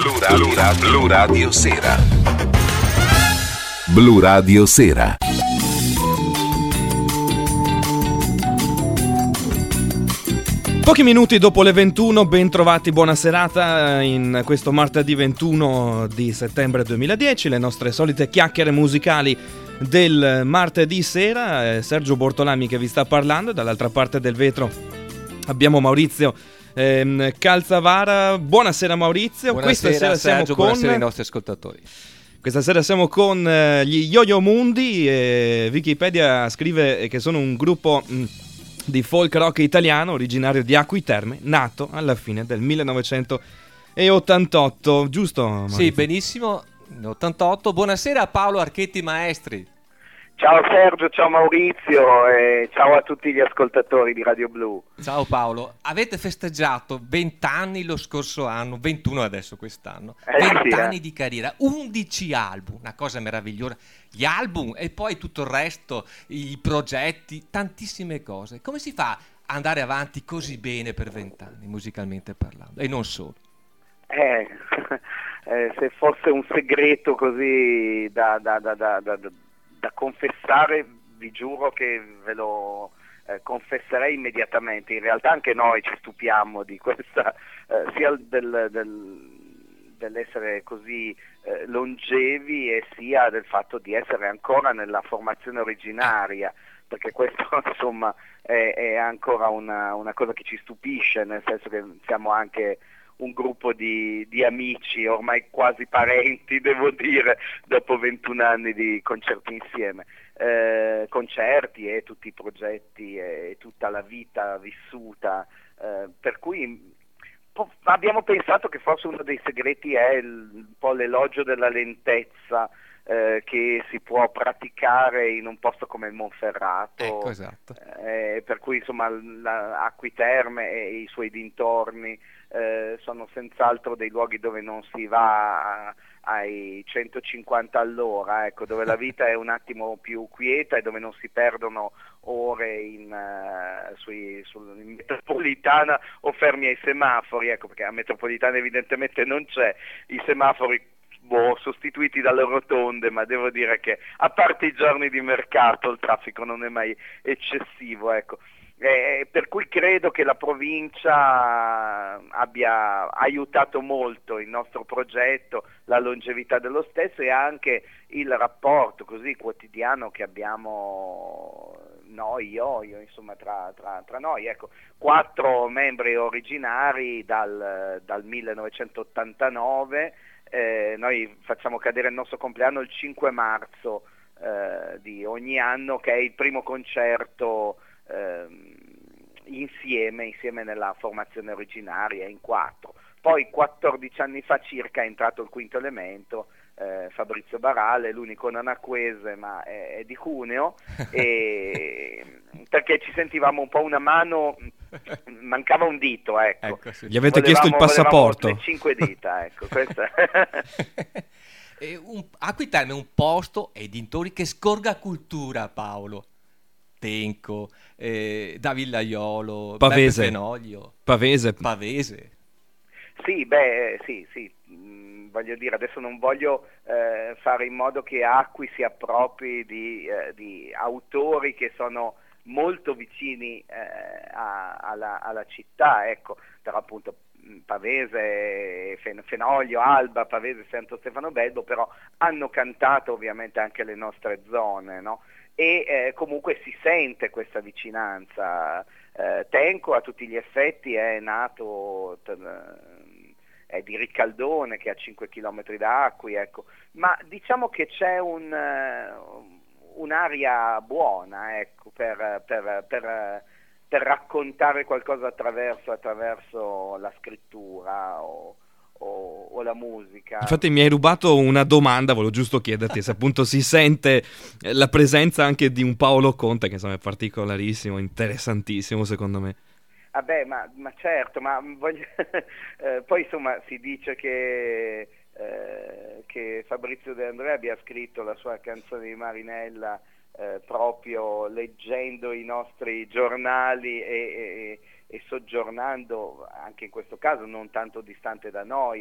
Blu Radio Sera. Blu Radio Sera. Pochi minuti dopo le 21, ben trovati, buona serata in questo martedì 21 di settembre 2010, le nostre solite chiacchiere musicali del martedì sera. Sergio Bortolami che vi sta parlando, e dall'altra parte del vetro abbiamo Maurizio Calzavara. Buonasera Maurizio. Buonasera Questa sera Sergio, siamo buonasera ai con... nostri ascoltatori. Questa sera siamo con gli Yo-Yo Mundi. Wikipedia scrive che sono un gruppo di folk rock italiano originario di Acqui Terme, nato alla fine del 1988, giusto Maurizio? Sì, benissimo, 88. Buonasera a Paolo Archetti Maestri. Ciao Sergio, ciao Maurizio e ciao a tutti gli ascoltatori di Radio Blu. Ciao Paolo, avete festeggiato 20 anni lo scorso anno, 21 adesso quest'anno, 20 anni di carriera, 11 album, una cosa meravigliosa, gli album e poi tutto il resto, i progetti, tantissime cose. Come si fa ad andare avanti così bene per 20 anni, musicalmente parlando, e non solo? Se fosse un segreto così da confessare, vi giuro che ve lo confesserei immediatamente. In realtà anche noi ci stupiamo di questa, sia dell'essere così longevi, e sia del fatto di essere ancora nella formazione originaria, perché questo insomma è ancora una cosa che ci stupisce, nel senso che siamo anche un gruppo di amici, ormai quasi parenti, devo dire, dopo 21 anni di concerti insieme, concerti e tutti i progetti e tutta la vita vissuta, per cui abbiamo pensato che forse uno dei segreti è un po' l'elogio della lentezza che si può praticare in un posto come il Monferrato. Ecco, esatto. Per cui insomma Acqui Terme e i suoi dintorni sono senz'altro dei luoghi dove non si va ai 150 all'ora, ecco, dove la vita è un attimo più quieta e dove non si perdono ore in metropolitana o fermi ai semafori, ecco, perché a metropolitana evidentemente non c'è, i semafori sostituiti dalle rotonde, ma devo dire che a parte i giorni di mercato il traffico non è mai eccessivo, ecco. Per cui credo che la provincia abbia aiutato molto il nostro progetto, la longevità dello stesso, e anche il rapporto così quotidiano che abbiamo noi, insomma, tra noi, ecco, 4 membri originari dal 1989. Noi facciamo cadere il nostro compleanno il 5 marzo di ogni anno, che è il primo concerto insieme nella formazione originaria in 4. Poi 14 anni fa circa è entrato il quinto elemento, Fabrizio Barale, l'unico non acquese ma è di Cuneo, perché ci sentivamo un po' una mano, mancava un dito, ecco Sì. Gli avete chiesto il passaporto? Le 5 dita, ecco, questa. Acqui Terme è un posto e dintorni che scorga cultura, Paolo. Tenco, da Villaiolo, Pavese. Beppe Fenoglio, Pavese. Sì, sì. Voglio dire, adesso non voglio fare in modo che Acqui si appropri di autori che sono molto vicini alla città, ecco, però appunto Pavese, Fenoglio, Alba, Pavese, Santo Stefano Belbo, però hanno cantato ovviamente anche le nostre zone, no? E comunque si sente questa vicinanza. Tenco a tutti gli effetti è nato, è di Riccaldone, che è a 5 km da Acqui, ecco, ma diciamo che c'è un'aria buona, ecco, per raccontare qualcosa attraverso la scrittura o la musica. Infatti mi hai rubato una domanda, volevo giusto chiederti se appunto si sente la presenza anche di un Paolo Conte, che insomma è particolarissimo, interessantissimo secondo me. Vabbè, ma certo, ma voglio... poi insomma si dice che Fabrizio De André abbia scritto la sua canzone di Marinella proprio leggendo i nostri giornali e soggiornando anche in questo caso non tanto distante da noi,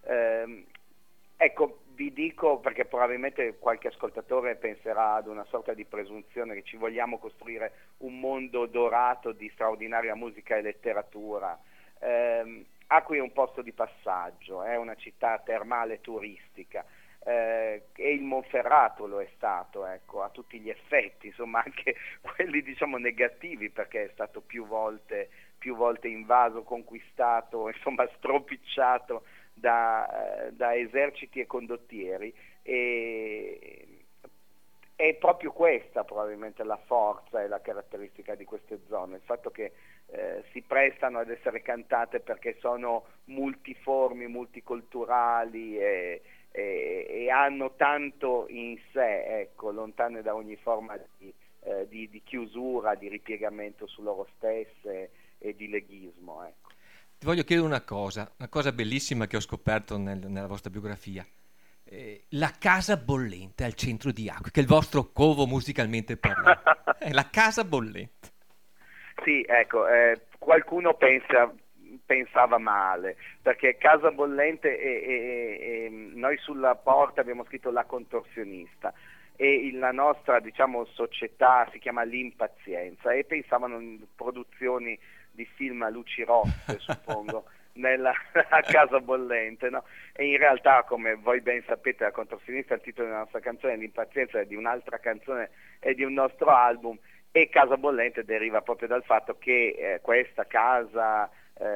Ecco, vi dico, perché probabilmente qualche ascoltatore penserà ad una sorta di presunzione che ci vogliamo costruire un mondo dorato di straordinaria musica e letteratura. Acqui è un posto di passaggio, è una città termale turistica, e il Monferrato lo è stato, ecco, a tutti gli effetti, insomma anche quelli diciamo negativi, perché è stato più volte invaso, conquistato, insomma stropicciato da eserciti e condottieri, e è proprio questa probabilmente la forza e la caratteristica di queste zone, il fatto che si prestano ad essere cantate perché sono multiformi, multiculturali e hanno tanto in sé, ecco, lontane da ogni forma di chiusura, di ripiegamento su loro stesse e di leghismo, ecco. Ti voglio chiedere una cosa bellissima che ho scoperto nella vostra biografia. La casa bollente al centro di Acqui, che è il vostro covo musicalmente parlando. La casa bollente. Sì, ecco, qualcuno pensava male, perché Casa Bollente e noi sulla porta abbiamo scritto La Contorsionista, e la nostra diciamo società si chiama L'Impazienza, e pensavano in produzioni di film a luci rosse, suppongo, a Casa Bollente, no? E in realtà, come voi ben sapete, La Contorsionista è il titolo della nostra canzone, L'Impazienza è di un'altra canzone e di un nostro album, e Casa Bollente deriva proprio dal fatto che questa casa,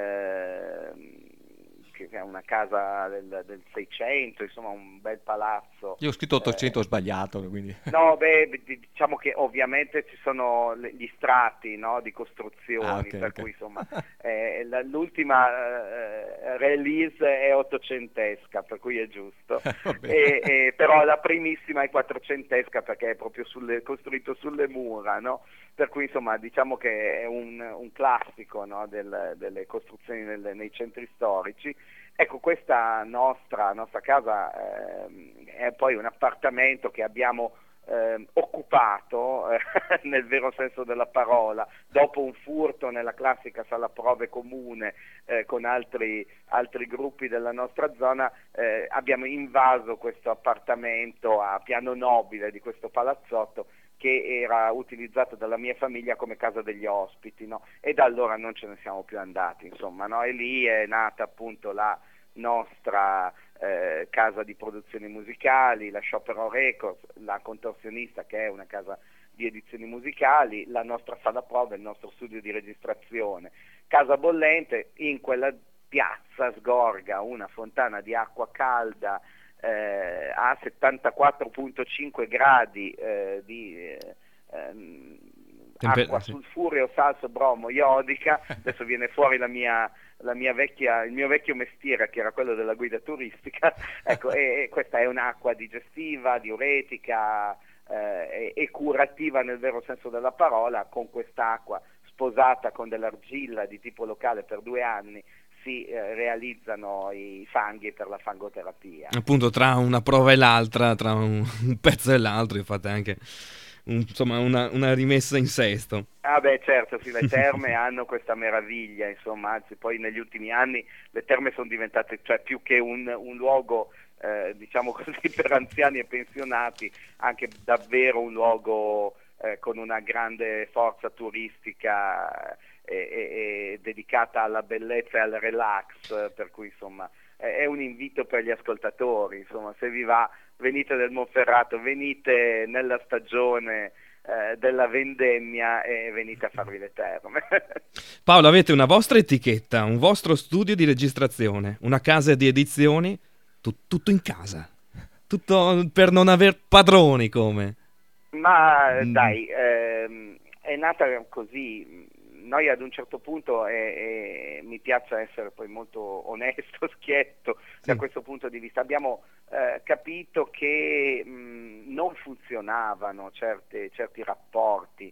che è una casa del 600, insomma un bel palazzo. Io ho scritto 800, ho sbagliato, quindi. No, diciamo che ovviamente ci sono gli strati, no, di costruzioni, Okay. cui insomma l'ultima release è ottocentesca, per cui è giusto, però la primissima è quattrocentesca, perché è proprio costruito sulle mura, no? Per cui insomma diciamo che è un classico, no, delle costruzioni nei centri storici. Ecco, questa nostra casa è poi un appartamento che abbiamo occupato nel vero senso della parola, dopo un furto nella classica sala prove comune con altri gruppi della nostra zona. Abbiamo invaso questo appartamento a piano nobile di questo palazzotto, che era utilizzato dalla mia famiglia come casa degli ospiti, no? E da allora non ce ne siamo più andati, insomma, no? E lì è nata appunto la nostra casa di produzioni musicali, la Sciopero Records, La Contorsionista, che è una casa di edizioni musicali, la nostra sala prove, il nostro studio di registrazione. Casa Bollente, in quella piazza sgorga una fontana di acqua calda a 74,5 gradi di acqua sulfureo, salso, bromo, iodica. Adesso viene fuori il mio vecchio mestiere, che era quello della guida turistica. Ecco, e questa è un'acqua digestiva, diuretica e curativa nel vero senso della parola. Con quest'acqua, sposata con dell'argilla di tipo locale per 2 anni, si realizzano i fanghi per la fangoterapia. Appunto, tra una prova e l'altra, tra un pezzo e l'altro, fate anche insomma una rimessa in sesto. Ah beh, certo, sì, le terme hanno questa meraviglia, insomma, anzi poi negli ultimi anni le terme sono diventate, cioè, più che un luogo diciamo così per anziani e pensionati, anche davvero un luogo con una grande forza turistica e dedicata alla bellezza e al relax, per cui insomma è un invito per gli ascoltatori, insomma, se vi va, venite del Monferrato, venite nella stagione della vendemmia e venite a farvi le terme. Paolo, avete una vostra etichetta, un vostro studio di registrazione, una casa di edizioni, tutto in casa, tutto per non aver padroni, come? Ma dai, è nata così. Noi ad un certo punto, mi piace essere poi molto onesto, schietto, sì, da questo punto di vista, abbiamo capito che non funzionavano certi rapporti,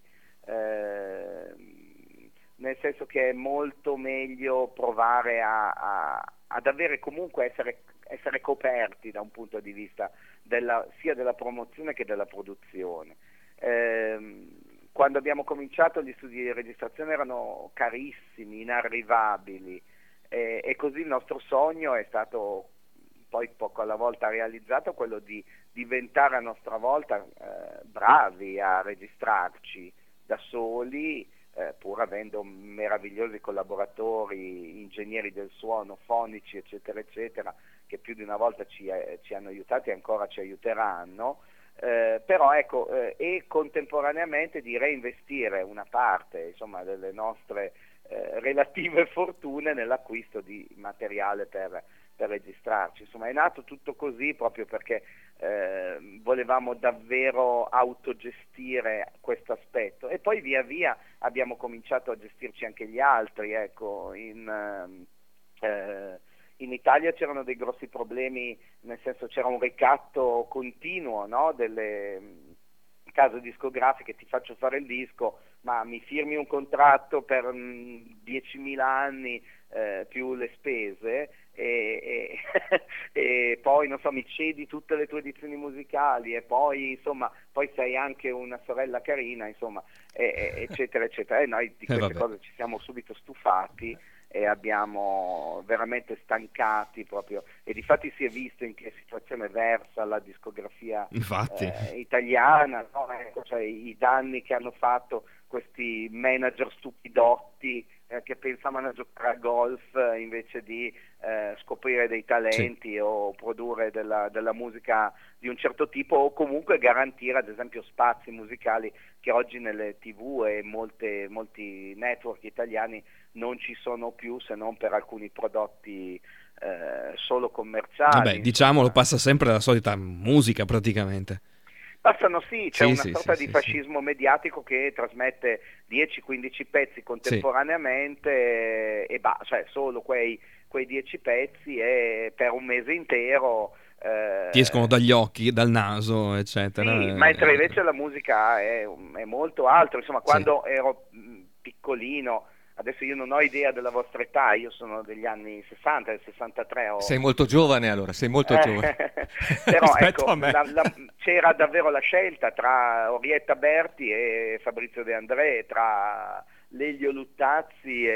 nel senso che è molto meglio provare ad avere comunque essere coperti da un punto di vista sia della promozione che della produzione. Quando abbiamo cominciato, gli studi di registrazione erano carissimi, inarrivabili, e così il nostro sogno è stato poi poco alla volta realizzato, quello di diventare a nostra volta bravi a registrarci da soli, pur avendo meravigliosi collaboratori, ingegneri del suono, fonici, eccetera, eccetera, che più di una volta ci hanno aiutati e ancora ci aiuteranno, però ecco, e contemporaneamente di reinvestire una parte, insomma, delle nostre relative fortune nell'acquisto di materiale per registrarci. Insomma, è nato tutto così proprio perché volevamo davvero autogestire questo aspetto, e poi via via abbiamo cominciato a gestirci anche gli altri. Ecco, in Italia c'erano dei grossi problemi, nel senso c'era un ricatto continuo, no? Delle case discografiche: ti faccio fare il disco, ma mi firmi un contratto per 10.000 anni più le spese, e poi non so, mi cedi tutte le tue edizioni musicali, e poi insomma poi sei anche una sorella carina, insomma, eccetera eccetera. E noi di queste cose ci siamo subito stufati e abbiamo veramente stancati proprio, e difatti si è visto in che situazione versa la discografia italiana, no? Cioè, i danni che hanno fatto questi manager stupidotti che pensavano a giocare a golf invece di scoprire dei talenti o produrre della musica di un certo tipo, o comunque garantire ad esempio spazi musicali che oggi nelle TV e molti network italiani non ci sono più, se non per alcuni prodotti solo commerciali. Vabbè, diciamolo, passa sempre la solita musica praticamente. Passano, sì, c'è una sorta di fascismo mediatico che trasmette 10-15 pezzi contemporaneamente, e cioè solo quei 10 pezzi, e per un mese intero ti escono dagli occhi, dal naso, eccetera. Sì, mentre invece la musica è molto altro. Insomma, quando ero piccolino, adesso io non ho idea della vostra età, io sono degli anni 60, del 63. Sei molto giovane, allora, sei molto giovane. Però ecco, c'era davvero la scelta tra Orietta Berti e Fabrizio De André, tra Lelio Luttazzi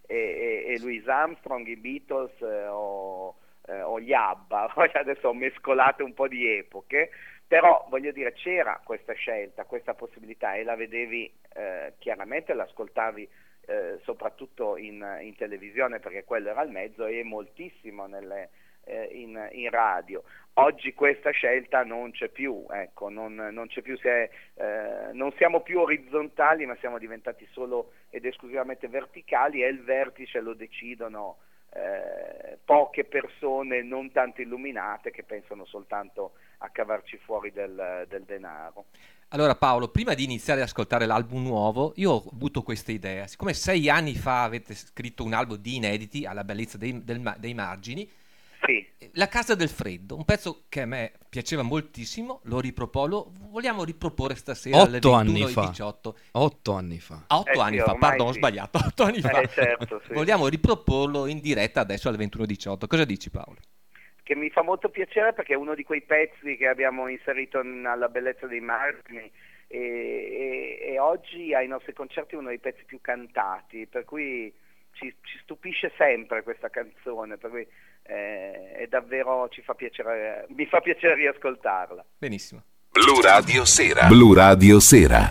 e Louis Armstrong, i Beatles o gli ABBA. Adesso ho mescolato un po' di epoche, però voglio dire, c'era questa scelta, questa possibilità, e la vedevi chiaramente, l'ascoltavi soprattutto in televisione, perché quello era il mezzo, e moltissimo in radio. Oggi questa scelta non c'è più, ecco, non c'è più, non siamo più orizzontali, ma siamo diventati solo ed esclusivamente verticali, e il vertice lo decidono poche persone non tanto illuminate, che pensano soltanto a cavarci fuori del denaro. Allora Paolo, prima di iniziare ad ascoltare l'album nuovo, io ho avuto questa idea. Siccome 6 anni fa avete scritto un album di inediti, alla bellezza dei margini, sì. La Casa del Freddo, un pezzo che a me piaceva moltissimo, lo vogliamo riproporre stasera alle 21:18. 8 anni fa. 8 anni fa, pardon, ho sbagliato, 8 anni fa. Certo, sì. Vogliamo riproporlo in diretta adesso alle 21:18. Cosa dici, Paolo? Che mi fa molto piacere, perché è uno di quei pezzi che abbiamo inserito alla bellezza dei margini, e oggi ai nostri concerti è uno dei pezzi più cantati, per cui ci stupisce sempre questa canzone, per cui è davvero, mi fa piacere riascoltarla. Benissimo. Blu Radio Sera. Blu Radio Sera.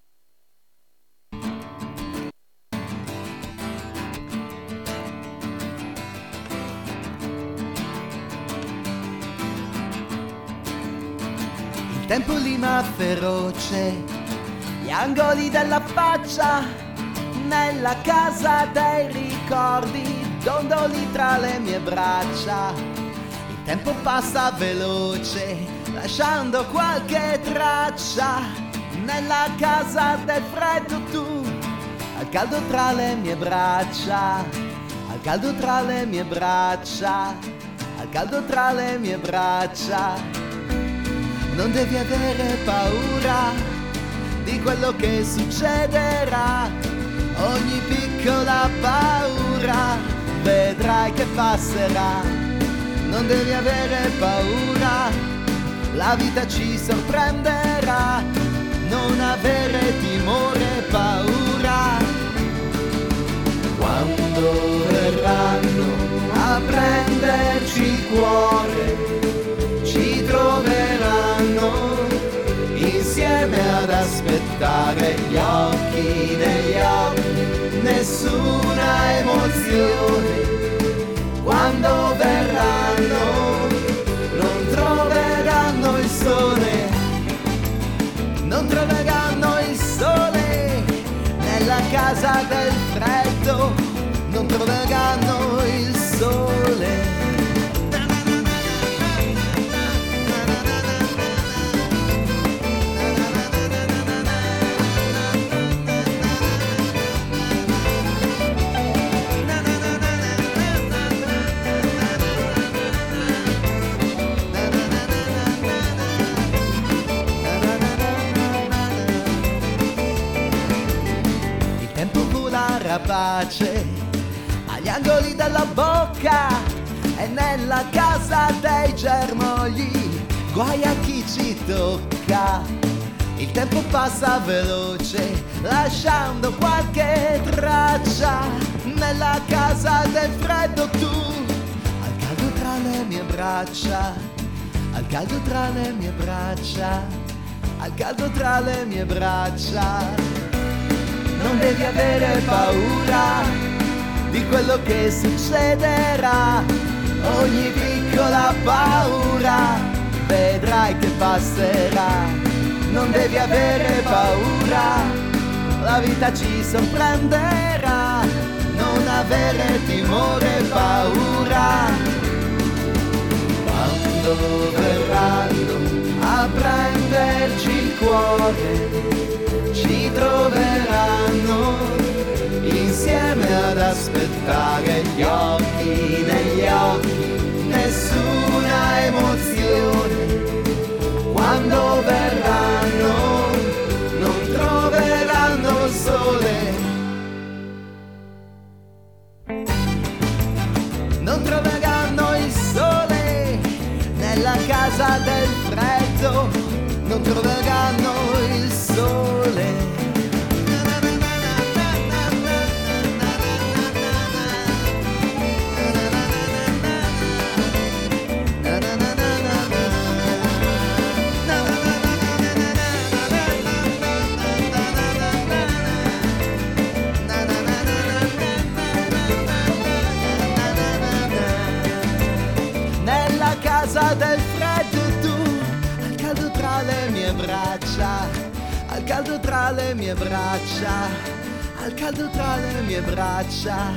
Il tempo lima feroce, gli angoli della faccia, nella casa dei ricordi, dondoli tra le mie braccia. Il tempo passa veloce, lasciando qualche traccia, nella casa del freddo tu, al caldo tra le mie braccia, al caldo tra le mie braccia, al caldo tra le mie braccia. Non devi avere paura di quello che succederà, ogni piccola paura vedrai che passerà. Non devi avere paura, la vita ci sorprenderà, non avere timore, paura. Quando verranno a prenderci il cuore, aspettare, gli occhi negli occhi, nessuna emozione. Quando verranno non troveranno il sole, non troveranno il sole nella casa del freddo, non troveranno il sole. Pace agli angoli della bocca e nella casa dei germogli, guai a chi ci tocca. Il tempo passa veloce lasciando qualche traccia nella casa del freddo, tu al caldo tra le mie braccia, al caldo tra le mie braccia, al caldo tra le mie braccia. Non devi avere paura di quello che succederà, ogni piccola paura vedrai che passerà. Non devi avere paura, la vita ci sorprenderà, non avere timore, paura. Quando verranno a prenderci il cuore, ci troveranno insieme ad aspettare, gli occhi negli occhi, nessuna emozione. Quando verranno non troveranno il sole, non troveranno il sole nella casa del freddo, non troveranno il sole. Nella casa del freddo, tu al caldo tra le mie braccia, al caldo tra le mie braccia, al caldo tra le mie braccia.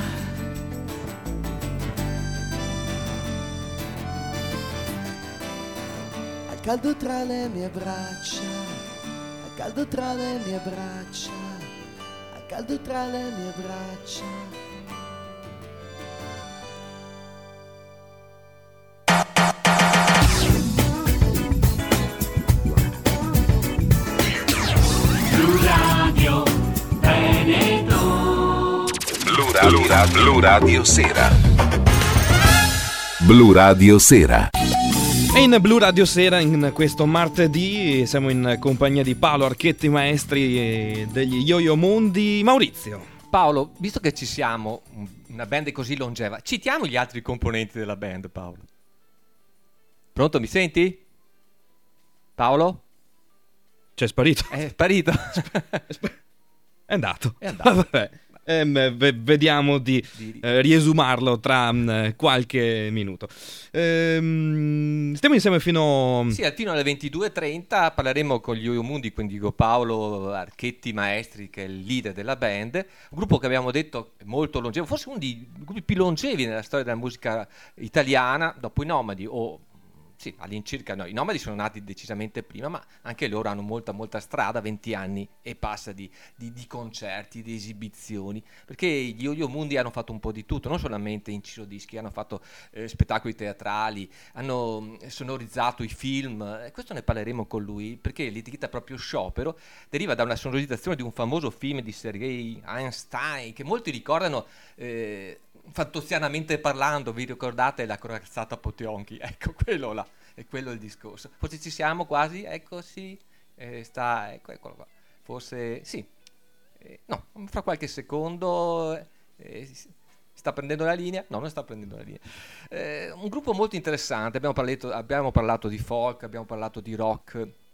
Al caldo tra le mie braccia, al caldo tra le mie braccia, al caldo tra le mie braccia. Blu Radio Sera. Blu Radio Sera. E in Blu Radio Sera, in questo martedì, siamo in compagnia di Paolo Archetti, maestri degli Yo-Yo Mondi. Maurizio. Paolo, visto che ci siamo, una band così longeva, citiamo gli altri componenti della band, Paolo. Pronto, mi senti? Paolo? C'è sparito. È sparito. È andato. È andato. Vabbè. Vediamo di riesumarlo tra qualche minuto. Stiamo insieme fino alle 22:30. Parleremo con gli Yo-Yo Mondi, quindi con Paolo Archetti Maestri, che è il leader della band, un gruppo che abbiamo detto è molto longevo, forse uno dei gruppi più longevi nella storia della musica italiana, dopo i Nomadi, o sì, all'incirca no, i Nomadi sono nati decisamente prima, ma anche loro hanno molta strada, 20 anni e passa di concerti, di esibizioni, perché gli Yo-Yo Mondi hanno fatto un po' di tutto, non solamente inciso dischi, hanno fatto spettacoli teatrali, hanno sonorizzato i film, questo ne parleremo con lui, perché l'etichetta proprio Sciopero deriva da una sonorizzazione di un famoso film di Sergei Einstein, che molti ricordano fantozianamente parlando, vi ricordate la corazzata Potionchi? Ecco, quello là, è quello il discorso. Forse ci siamo quasi, ecco sì, eccolo qua. Forse sì, no, fra qualche secondo sta prendendo la linea? No, non sta prendendo la linea. Un gruppo molto interessante, abbiamo parlato di folk, abbiamo parlato di rock,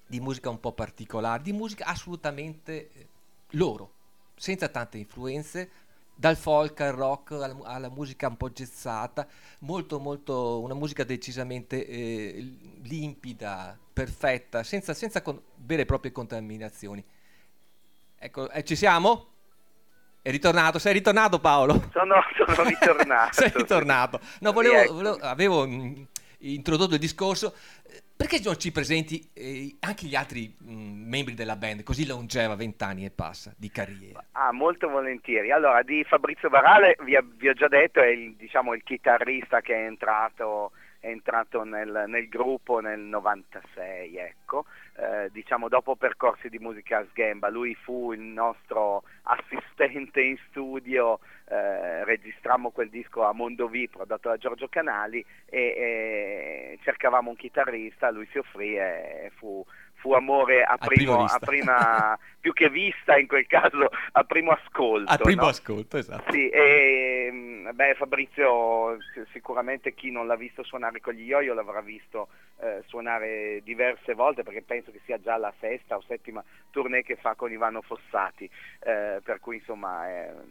di musica un po' particolare, di musica assolutamente loro, senza tante influenze, dal folk al rock alla musica un po' jazzata, molto molto una musica decisamente limpida, perfetta, senza vere e proprie contaminazioni. Ecco, ci siamo? È ritornato? Sei ritornato, Paolo? Sono ritornato. Sei ritornato. No, avevo introdotto il discorso. Perché non ci presenti anche gli altri membri della band, così longeva, 20 anni e passa di carriera? Molto volentieri. Allora, di Fabrizio Barale vi ho già detto, è il chitarrista che è entrato nel gruppo nel 96, ecco. Dopo percorsi di musica a sghemba, lui fu il nostro assistente in studio, registrammo quel disco a Mondovì prodotto da Giorgio Canali e cercavamo un chitarrista, lui si offrì e fu amore a prima più che vista, in quel caso a primo ascolto. A primo ascolto, esatto. Sì, Fabrizio, sicuramente chi non l'ha visto suonare con gli Yo-Yo l'avrà visto suonare diverse volte, perché penso che sia già la 6ª o 7ª tournée che fa con Ivano Fossati, per cui insomma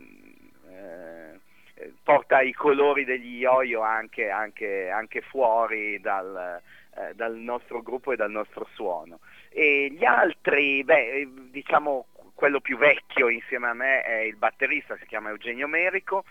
porta i colori degli Yo-Yo anche fuori dal nostro gruppo e dal nostro suono. E gli altri, quello più vecchio insieme a me è il batterista, si chiama Eugenio Merico.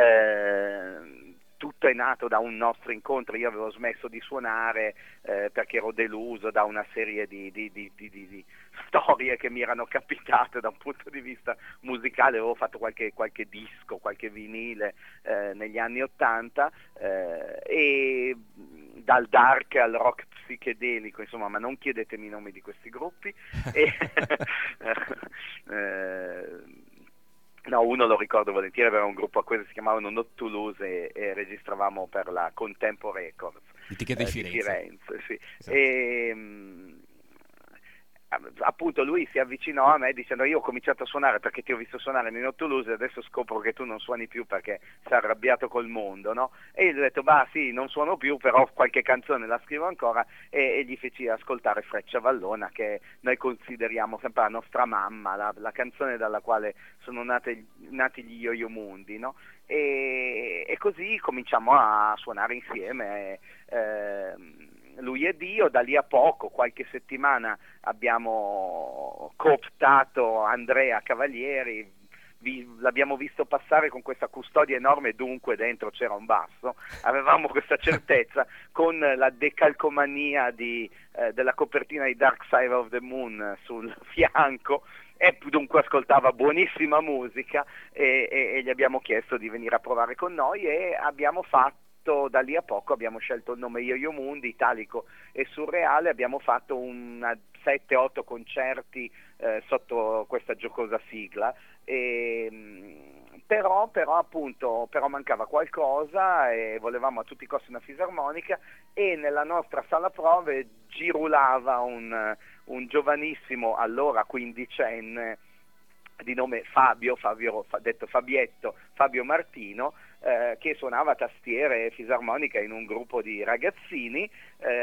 Tutto è nato da un nostro incontro. Io avevo smesso di suonare perché ero deluso da una serie di storie che mi erano capitate da un punto di vista musicale. Avevo fatto qualche disco, qualche vinile negli anni '80 e dal dark al rock psichedelico, insomma, ma non chiedetemi i nomi di questi gruppi. No, uno lo ricordo volentieri, aveva un gruppo a cui si chiamavano Not Toulouse e registravamo per la Contempo Records. L'etichetta di Firenze, sì. Esatto. Appunto lui si avvicinò a me dicendo: io ho cominciato a suonare perché ti ho visto suonare nei Not Toulouse e adesso scopro che tu non suoni più perché sei arrabbiato col mondo, no? E io gli ho detto: sì, non suono più, però qualche canzone la scrivo ancora, e gli feci ascoltare Freccia Vallona, che noi consideriamo sempre la nostra mamma, la canzone dalla quale sono nati gli Yo-Yo Mundi, no? E così cominciamo a suonare insieme, lui ed io. Da lì a poco, qualche settimana, abbiamo cooptato Andrea Cavalieri, l'abbiamo visto passare con questa custodia enorme, dunque dentro c'era un basso, avevamo questa certezza con la decalcomania della copertina di Dark Side of the Moon sul fianco, e dunque ascoltava buonissima musica e gli abbiamo chiesto di venire a provare con noi e abbiamo fatto. Da lì a poco abbiamo scelto il nome Yo-Yo Mundi, italico e surreale, abbiamo fatto 7-8 concerti sotto questa giocosa sigla, però mancava qualcosa e volevamo a tutti i costi una fisarmonica, e nella nostra sala prove girulava un giovanissimo, allora quindicenne, di nome Fabio detto Fabietto, Fabio Martino, che suonava tastiere e fisarmonica in un gruppo di ragazzini,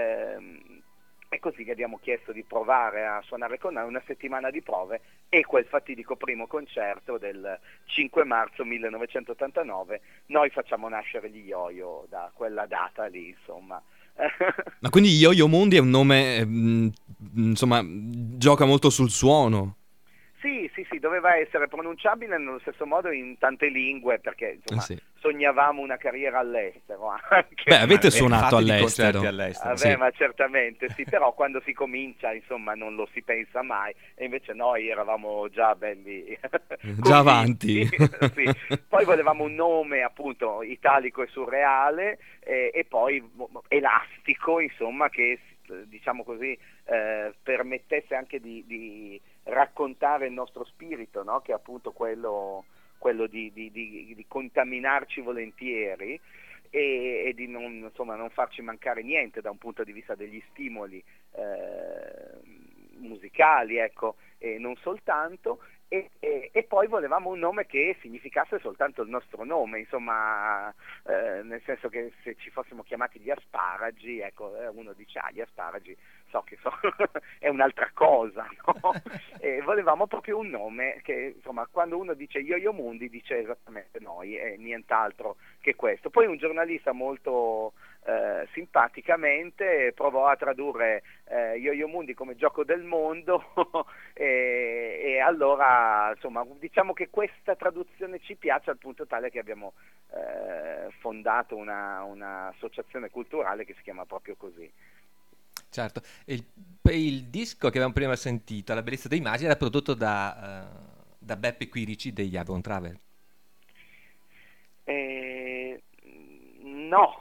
e così gli abbiamo chiesto di provare a suonare con noi. Una settimana di prove e quel fatidico primo concerto del 5 marzo 1989. Noi facciamo nascere gli Yo-Yo da quella data lì, insomma. Ma quindi Yo-Yo Mundi è un nome, insomma, gioca molto sul suono. Sì, doveva essere pronunciabile nello stesso modo in tante lingue, perché insomma sognavamo una carriera all'estero anche. Avete suonato all'estero. Sì. Ma certamente sì, però quando si comincia, insomma, non lo si pensa mai, e invece noi eravamo già belli già avanti. Sì. Poi volevamo un nome appunto italico e surreale, e poi elastico, insomma, che diciamo così permettesse anche di raccontare il nostro spirito, no? Che è appunto quello di contaminarci volentieri e di non farci mancare niente da un punto di vista degli stimoli musicali, ecco, e non soltanto. e poi volevamo un nome che significasse soltanto il nostro nome, insomma, nel senso che se ci fossimo chiamati gli asparagi, ecco, uno dice gli asparagi è un'altra cosa, no? E volevamo proprio un nome che, insomma, quando uno dice Yo-Yo Mundi dice esattamente noi e nient'altro che questo. Poi un giornalista molto simpaticamente provò a tradurre Yo-Yo Mundi come gioco del mondo e allora, insomma, diciamo che questa traduzione ci piace al punto tale che abbiamo fondato un'associazione culturale che si chiama proprio così. Certo, il disco che abbiamo prima sentito, La bellezza dei magi, era prodotto da Beppe Quirici degli Avon Travel. No,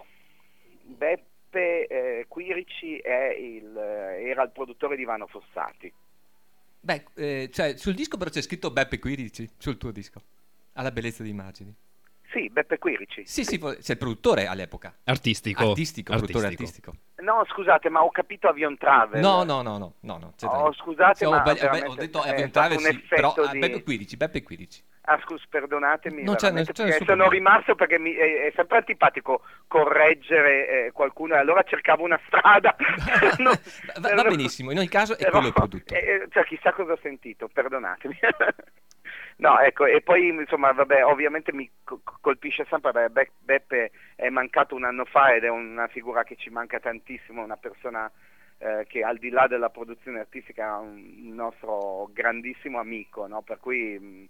Beppe Quirici era il produttore di Ivano Fossati. Cioè, sul disco però c'è scritto Beppe Quirici, sul tuo disco, alla bellezza di immagini. Sì, Beppe Quirici. Sì, c'è il produttore all'epoca. Artistico. Produttore artistico. No, scusate, ma ho capito Avion Travel. No. Scusate, ho detto Avion Travel, sì, però di... Beppe Quirici. Scusi, perdonatemi, non c'è sono rimasto perché è sempre antipatico correggere qualcuno, e allora cercavo una strada. Va benissimo, in ogni caso è quello il produttore. Cioè, chissà cosa ho sentito, perdonatemi. No, ecco, e poi insomma, vabbè, ovviamente mi colpisce sempre, Beppe è mancato un anno fa ed è una figura che ci manca tantissimo, una persona che al di là della produzione artistica è un nostro grandissimo amico, no? Per cui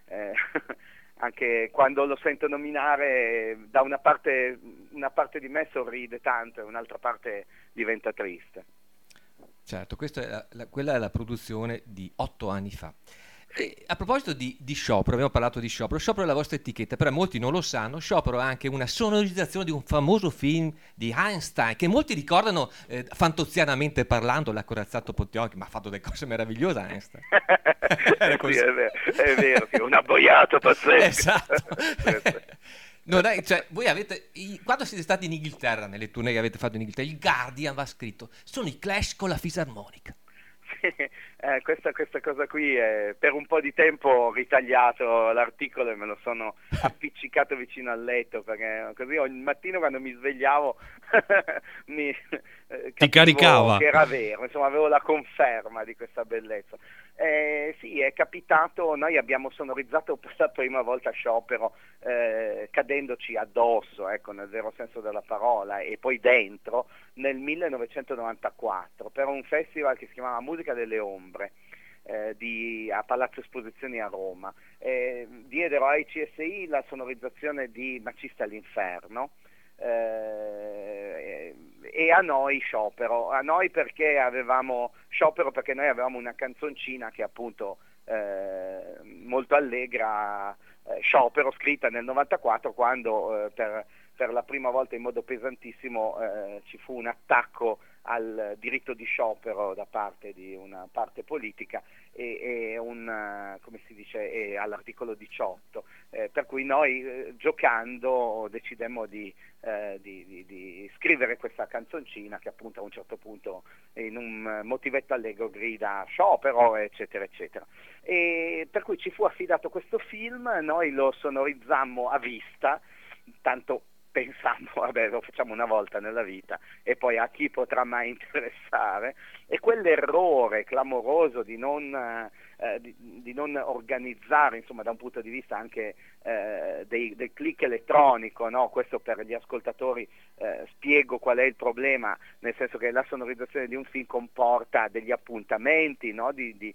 anche quando lo sento nominare, da una parte di me sorride tanto e un'altra parte diventa triste. Certo, quella è la produzione di 8 anni fa. A proposito di sciopero, abbiamo parlato di sciopero. Sciopero è la vostra etichetta, però molti non lo sanno. Sciopero è anche una sonorizzazione di un famoso film di Einstein, che molti ricordano fantozianamente parlando, l'ha corazzato Pottiocchi, ma ha fatto delle cose meravigliose Einstein. Era così. Sì, è vero, sì, una boiata pazzesca. Esatto. Voi avete, quando siete stati in Inghilterra, nelle tournée che avete fatto in Inghilterra, il Guardian va scritto, sono i Clash con la fisarmonica. Questa cosa qui per un po' di tempo ho ritagliato l'articolo e me lo sono appiccicato vicino al letto, perché così ogni mattino quando mi svegliavo ti caricava che era vero, insomma avevo la conferma di questa bellezza. Sì, è capitato, noi abbiamo sonorizzato per la prima volta Sciopero cadendoci addosso, ecco, nel vero senso della parola, e poi dentro nel 1994 per un festival che si chiamava Musica delle Ombre a Palazzo Esposizioni a Roma. Diedero ai CSI la sonorizzazione di Macista all'Inferno e a noi Sciopero, a noi perché avevamo Sciopero perché noi avevamo una canzoncina che appunto molto allegra, Sciopero, scritta nel 94 quando per la prima volta in modo pesantissimo ci fu un attacco al diritto di sciopero da parte di una parte politica e come si dice, all'articolo 18, per cui noi giocando decidemmo di scrivere questa canzoncina che appunto a un certo punto in un motivetto allegro grida sciopero eccetera eccetera, e per cui ci fu affidato questo film, noi lo sonorizzammo a vista, tanto pensammo, vabbè, lo facciamo una volta nella vita e poi a chi potrà mai interessare, e quell'errore clamoroso di non organizzare, insomma, da un punto di vista anche del click elettronico, no? Questo per gli ascoltatori spiego qual è il problema, nel senso che la sonorizzazione di un film comporta degli appuntamenti, no?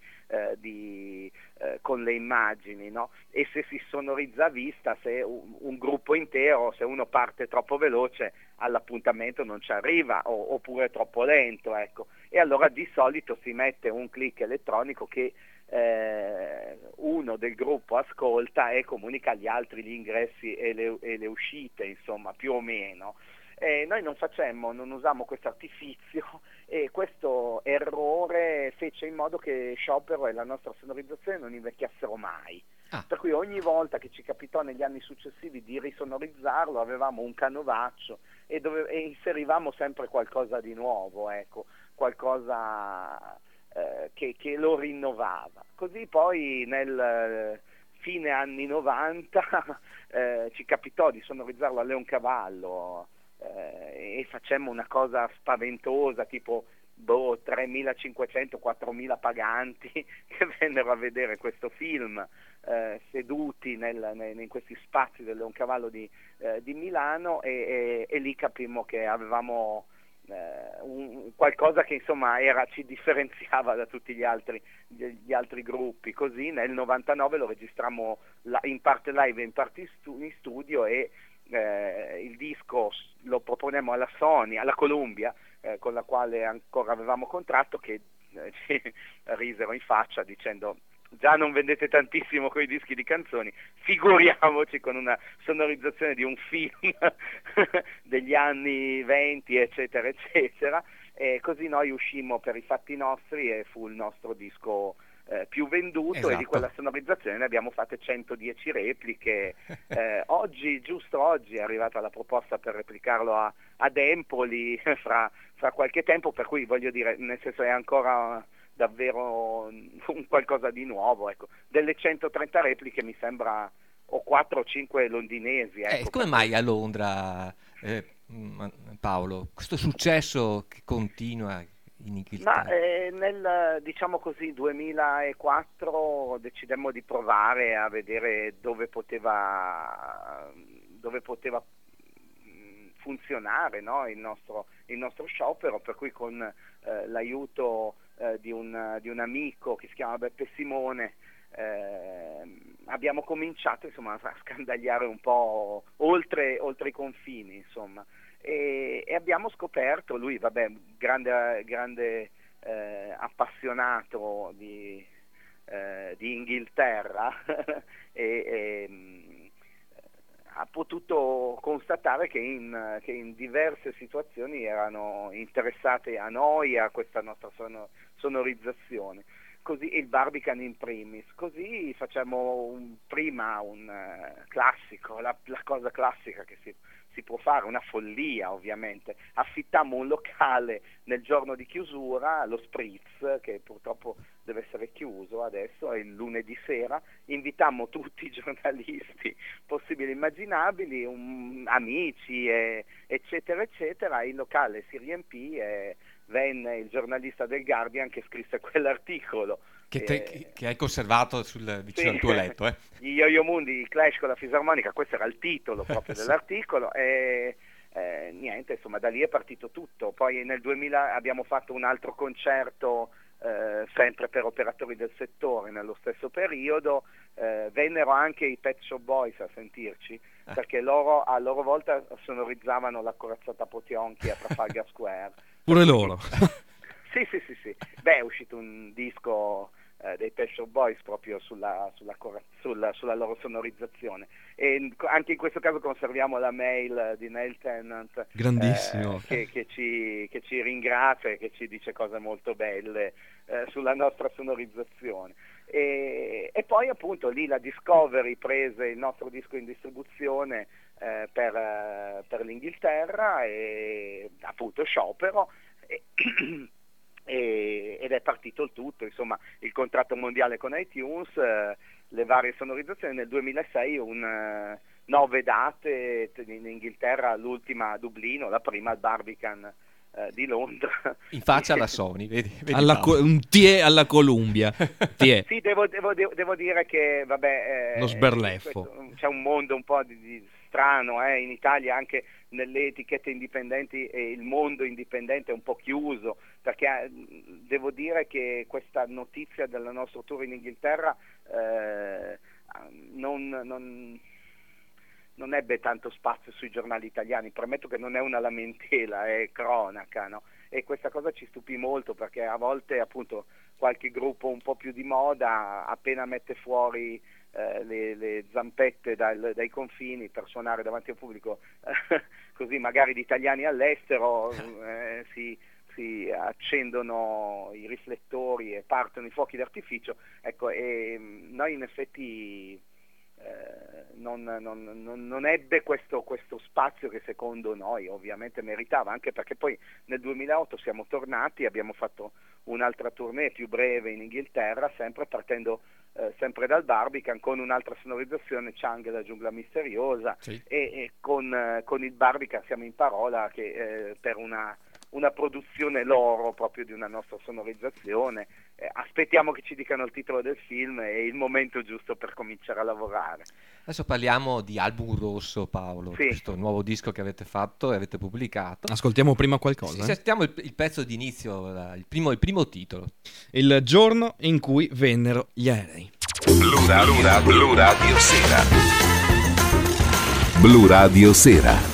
Con le immagini, no? E se si sonorizza a vista, se un gruppo intero, se uno parte troppo veloce all'appuntamento non ci arriva, oppure troppo lento, ecco. E allora di solito si mette un click elettronico che uno del gruppo ascolta e comunica agli altri gli ingressi e le uscite, insomma, più o meno. Noi non usiamo questo artifizio, e questo errore fece in modo che Sciopero e la nostra sonorizzazione non invecchiassero mai. Per cui ogni volta che ci capitò negli anni successivi di risonorizzarlo avevamo un canovaccio e inserivamo sempre qualcosa di nuovo, ecco, qualcosa che lo rinnovava. Così poi nel fine anni 90 ci capitò di sonorizzarlo a Leoncavallo, e facemmo una cosa spaventosa, tipo 3.500, 4.000 paganti che vennero a vedere questo film, seduti in questi spazi del Leoncavallo di Milano, e lì capimmo che avevamo qualcosa che insomma ci differenziava da tutti gli altri gruppi. Così nel 99 lo registrammo in parte live e in parte in studio, e il disco lo proponemmo alla Sony, alla Columbia, con la quale ancora avevamo contratto, che ci risero in faccia dicendo: già non vendete tantissimo con i dischi di canzoni, figuriamoci con una sonorizzazione di un film degli anni 20, eccetera eccetera. E così noi uscimmo per i fatti nostri, e fu il nostro disco più venduto. Esatto. E di quella sonorizzazione ne abbiamo fatte 110 repliche. Giusto oggi è arrivata la proposta per replicarlo ad Empoli fra qualche tempo, per cui voglio dire, nel senso, è ancora davvero un qualcosa di nuovo, ecco. Delle 130 repliche mi sembra o 4 o 5 londinesi, ecco. Come mai a Londra, Paolo, questo successo che continua in Inghilterra? Nel, diciamo così, 2004 decidemmo di provare a vedere dove poteva funzionare, no? il nostro sciopero, per cui con l'aiuto di un amico che si chiama Beppe Simone abbiamo cominciato, insomma, a scandagliare un po' oltre i confini, insomma, e abbiamo scoperto, lui grande appassionato di Inghilterra ha potuto constatare che in diverse situazioni erano interessate a noi, a questa nostra sonorizzazione. Così il Barbican in primis. Così facciamo prima un classico, la cosa classica che si può fare, una follia ovviamente. Affittammo un locale nel giorno di chiusura, lo Spritz, che purtroppo deve essere chiuso adesso, è il lunedì sera. Invitammo tutti i giornalisti possibili e immaginabili, amici, eccetera eccetera. Il locale si riempì e venne il giornalista del Guardian che scrisse quell'articolo. Che hai conservato vicino al tuo letto. Gli Yo-Yo Mundi, Clash con la fisarmonica, questo era il titolo proprio dell'articolo, e niente, insomma, da lì è partito tutto. Poi nel 2000 abbiamo fatto un altro concerto, sempre per operatori del settore, nello stesso periodo. Vennero anche i Pet Shop Boys a sentirci, perché loro a loro volta sonorizzavano la corazzata Potionchi a Trafalgar Square. Pure loro. Sì. Beh, è uscito un disco dei Pet Shop Boys proprio sulla loro sonorizzazione, e anche in questo caso conserviamo la mail di Neil Tennant, grandissimo, che ci ringrazia e che ci dice cose molto belle sulla nostra sonorizzazione. E poi appunto lì la Discovery prese il nostro disco in distribuzione per l'Inghilterra, e appunto sciopero, ed è partito il tutto, insomma, il contratto mondiale con iTunes, le varie sonorizzazioni. Nel 2006 9 date in Inghilterra, l'ultima a Dublino, la prima al Barbican di Londra, in faccia alla Sony, vedi un TE alla Columbia. TE. Sì, devo dire che lo sberleffo, c'è un mondo un po' di strano in Italia, anche nelle etichette indipendenti, e il mondo indipendente è un po' chiuso, perché devo dire che questa notizia del nostro tour in Inghilterra non ebbe tanto spazio sui giornali italiani. Premetto che non è una lamentela, è cronaca, no? E questa cosa ci stupì molto, perché a volte appunto qualche gruppo un po' più di moda, appena mette fuori le zampette dai confini per suonare davanti a un pubblico così magari di italiani all'estero, si accendono i riflettori e partono i fuochi d'artificio, ecco. E noi in effetti non ebbe questo spazio che secondo noi ovviamente meritava, anche perché poi nel 2008 siamo tornati, abbiamo fatto un'altra tournée più breve in Inghilterra, sempre partendo sempre dal Barbican, con un'altra sonorizzazione, Chang e la giungla misteriosa, sì. e con il Barbican siamo in parola che per una produzione loro proprio di una nostra sonorizzazione. Aspettiamo che ci dicano il titolo del film, è il momento giusto per cominciare a lavorare. Adesso parliamo di Album Rosso, Paolo, sì. Questo nuovo disco che avete fatto e avete pubblicato. Ascoltiamo prima qualcosa. Sì, sentiamo il pezzo d'inizio, il primo titolo. Il giorno in cui vennero gli aerei. Blu Radio Sera. Blu Radio Sera.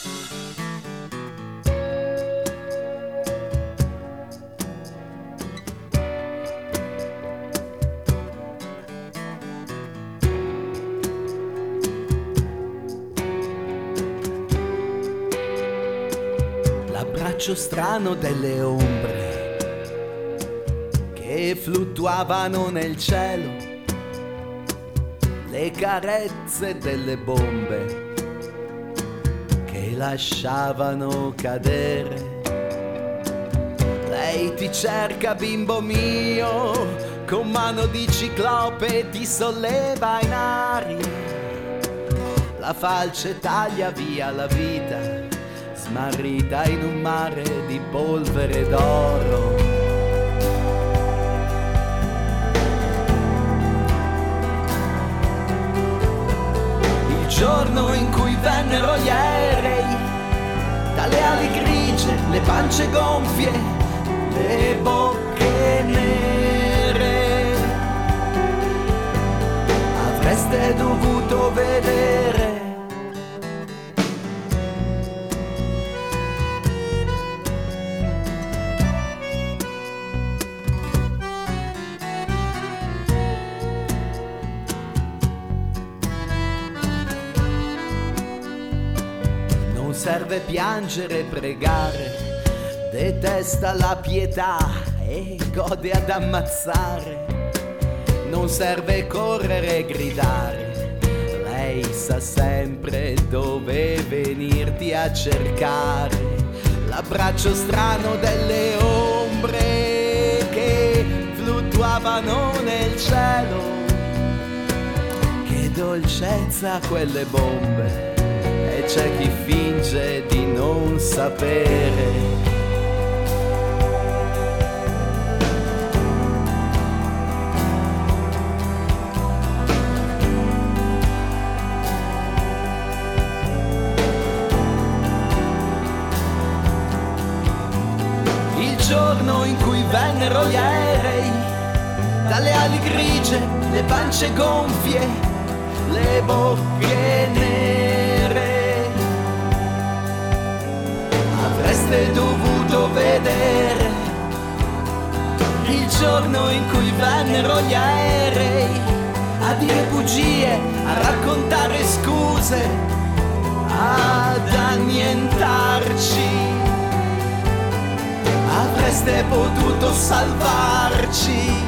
L'abbraccio strano delle ombre che fluttuavano nel cielo, le carezze delle bombe che lasciavano cadere. Lei ti cerca, bimbo mio, con mano di ciclope ti solleva in aria. La falce taglia via la vita, smarrita in un mare di polvere d'oro. Il giorno in cui vennero gli aerei, dalle ali grigie, le pance gonfie, le bocche nere, avreste dovuto vedere. Serve piangere e pregare, detesta la pietà e gode ad ammazzare. Non serve correre e gridare, lei sa sempre dove venirti a cercare. L'abbraccio strano delle ombre che fluttuavano nel cielo, che dolcezza quelle bombe. E c'è chi finge di non sapere. Il giorno in cui vennero gli aerei, dalle ali grigie, le pance gonfie, le bocche nere, avreste dovuto vedere. Il giorno in cui vennero gli aerei, a dire bugie, a raccontare scuse, ad annientarci. Avreste potuto salvarci.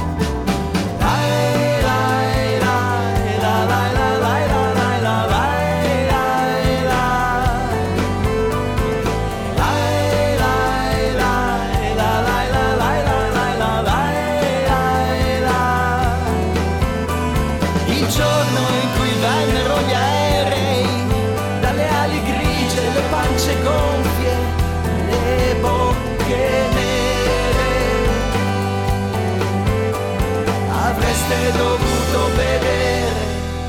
Dovuto vedere.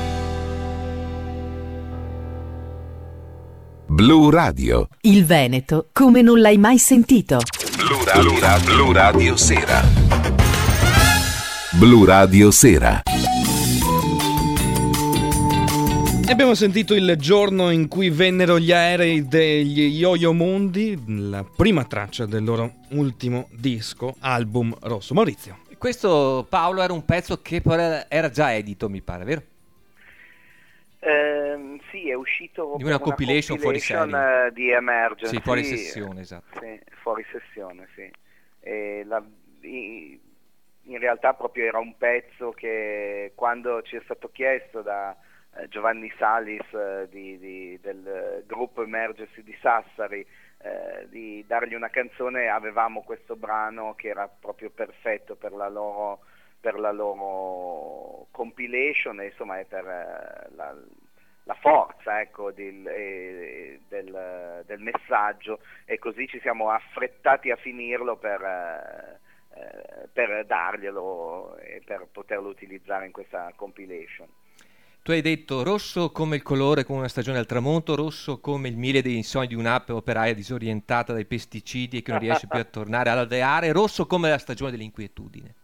Blu Radio. Il Veneto come non l'hai mai sentito. Blu Radio Sera. Blu Radio Sera. Abbiamo sentito il giorno in cui vennero gli aerei degli Yo-Yo Mondi, la prima traccia del loro ultimo disco, Album Rosso. Maurizio. Questo, Paolo, era un pezzo che poi era già edito, mi pare, vero? Sì, è uscito di una compilation fuori serie di Emergency. Sì, fuori sessione, esatto. Sì, fuori sessione, sì. in realtà proprio era un pezzo che quando ci è stato chiesto da Giovanni Salis del gruppo Emergency di Sassari di dargli una canzone, avevamo questo brano che era proprio perfetto per la loro compilation, e insomma è per la forza, ecco, del messaggio, e così ci siamo affrettati a finirlo per darglielo e per poterlo utilizzare in questa compilation. Tu hai detto rosso come il colore come una stagione al tramonto, rosso come il miele dei sogni di un'ape operaia disorientata dai pesticidi e che non riesce più a tornare ad alveare, rosso come la stagione dell'inquietudine.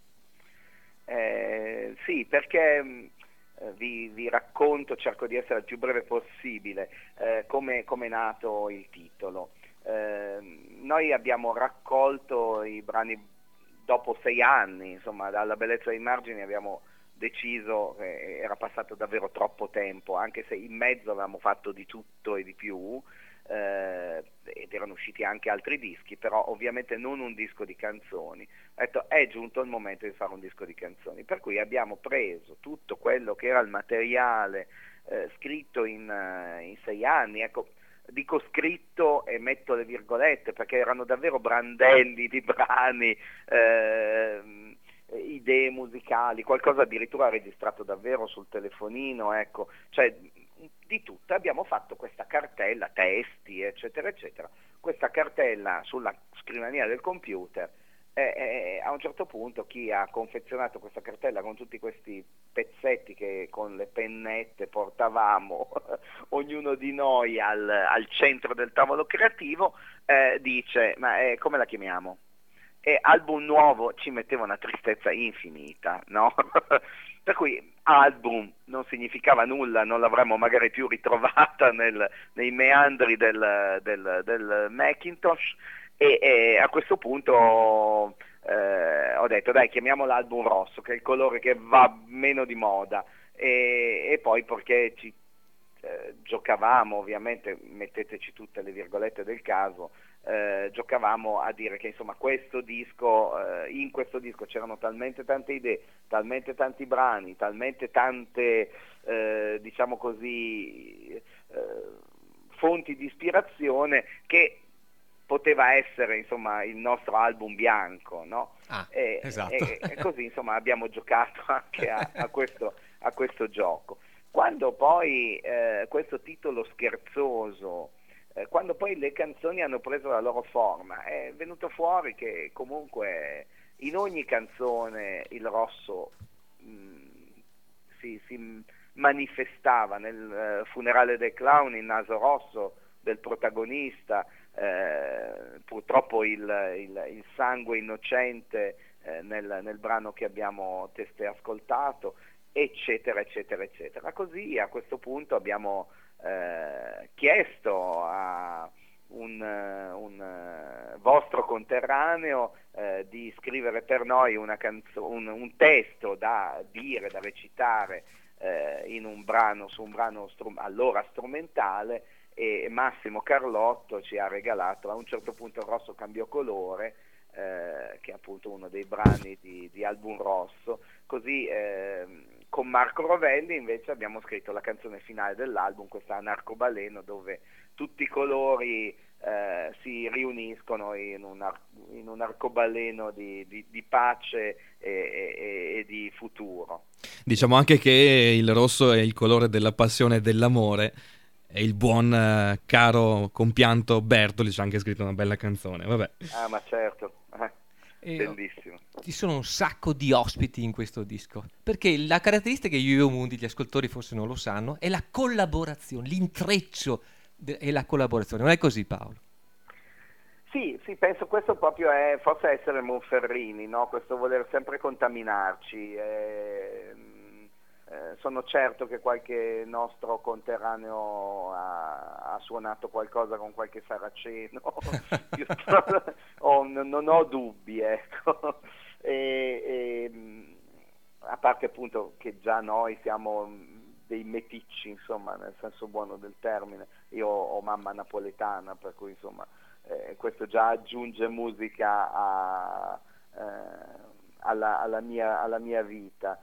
Sì, perché vi racconto, cerco di essere il più breve possibile, come è nato il titolo. Noi abbiamo raccolto i brani dopo 6 anni, insomma, dalla bellezza dei margini abbiamo deciso, era passato davvero troppo tempo, anche se in mezzo avevamo fatto di tutto e di più, ed erano usciti anche altri dischi, però ovviamente non un disco di canzoni. Ho detto è giunto il momento di fare un disco di canzoni, per cui abbiamo preso tutto quello che era il materiale scritto in 6 anni, ecco, dico scritto e metto le virgolette perché erano davvero brandelli di brani, idee musicali, qualcosa addirittura registrato davvero sul telefonino, ecco, cioè di tutto. Abbiamo fatto questa cartella, testi eccetera eccetera, questa cartella sulla scrivania del computer, e a un certo punto chi ha confezionato questa cartella con tutti questi pezzetti che con le pennette portavamo ognuno di noi al centro del tavolo creativo, dice ma come la chiamiamo? E album nuovo ci metteva una tristezza infinita, no? Per cui album non significava nulla, non l'avremmo magari più ritrovata nei meandri del Macintosh, e a questo punto ho detto dai, chiamiamo l'album rosso, che è il colore che va meno di moda, e poi perché ci giocavamo, ovviamente metteteci tutte le virgolette del caso, giocavamo a dire che insomma questo disco, in questo disco c'erano talmente tante idee, talmente tanti brani, talmente tante diciamo così fonti di ispirazione, che poteva essere insomma il nostro album bianco, no? Esatto. E così insomma abbiamo giocato anche a questo gioco. Quando poi questo titolo scherzoso, quando poi le canzoni hanno preso la loro forma, è venuto fuori che comunque in ogni canzone il rosso si manifestava. Nel funerale del clown, il naso rosso del protagonista, purtroppo il sangue innocente nel brano che abbiamo testé ascoltato, eccetera eccetera eccetera. Così a questo punto abbiamo chiesto a un vostro conterraneo di scrivere per noi un testo da dire, da recitare in un brano, su un brano allora strumentale, e Massimo Carlotto ci ha regalato, a un certo punto il rosso cambiò colore, che è appunto uno dei brani di album rosso. Così con Marco Rovelli invece abbiamo scritto la canzone finale dell'album, questa Anarcobaleno, dove tutti i colori si riuniscono in un arcobaleno di pace e di futuro. Diciamo anche che il rosso è il colore della passione e dell'amore, e il buon caro compianto Bertoli ci ha anche scritto una bella canzone, vabbè. Ah, ma certo, bellissimo. Ci sono un sacco di ospiti in questo disco, perché la caratteristica che Yo-Yo Mundi, gli ascoltatori forse non lo sanno, è la collaborazione, l'intreccio e la collaborazione. Non è così, Paolo? Sì, penso questo proprio è forse essere Monferrini, no? Questo voler sempre contaminarci. Sono certo che qualche nostro conterraneo ha suonato qualcosa con qualche saraceno, non ho dubbi, ecco. A parte appunto che già noi siamo dei meticci, insomma, nel senso buono del termine. Io ho mamma napoletana, per cui insomma questo già aggiunge musica alla mia vita.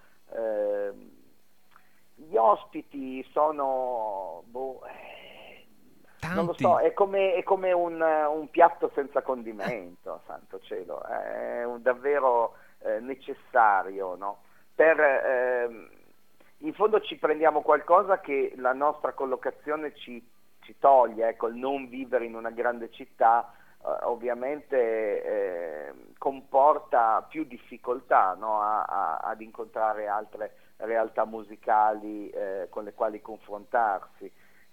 Gli ospiti sono non lo so, è come un piatto senza condimento, santo cielo, è davvero necessario, no? In fondo ci prendiamo qualcosa che la nostra collocazione ci toglie, ecco, il non vivere in una grande città ovviamente comporta più difficoltà, no? ad incontrare altre realtà musicali con le quali confrontarsi,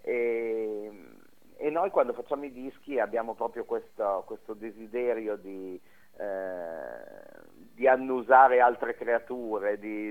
e noi quando facciamo i dischi abbiamo proprio questo desiderio di annusare altre creature, di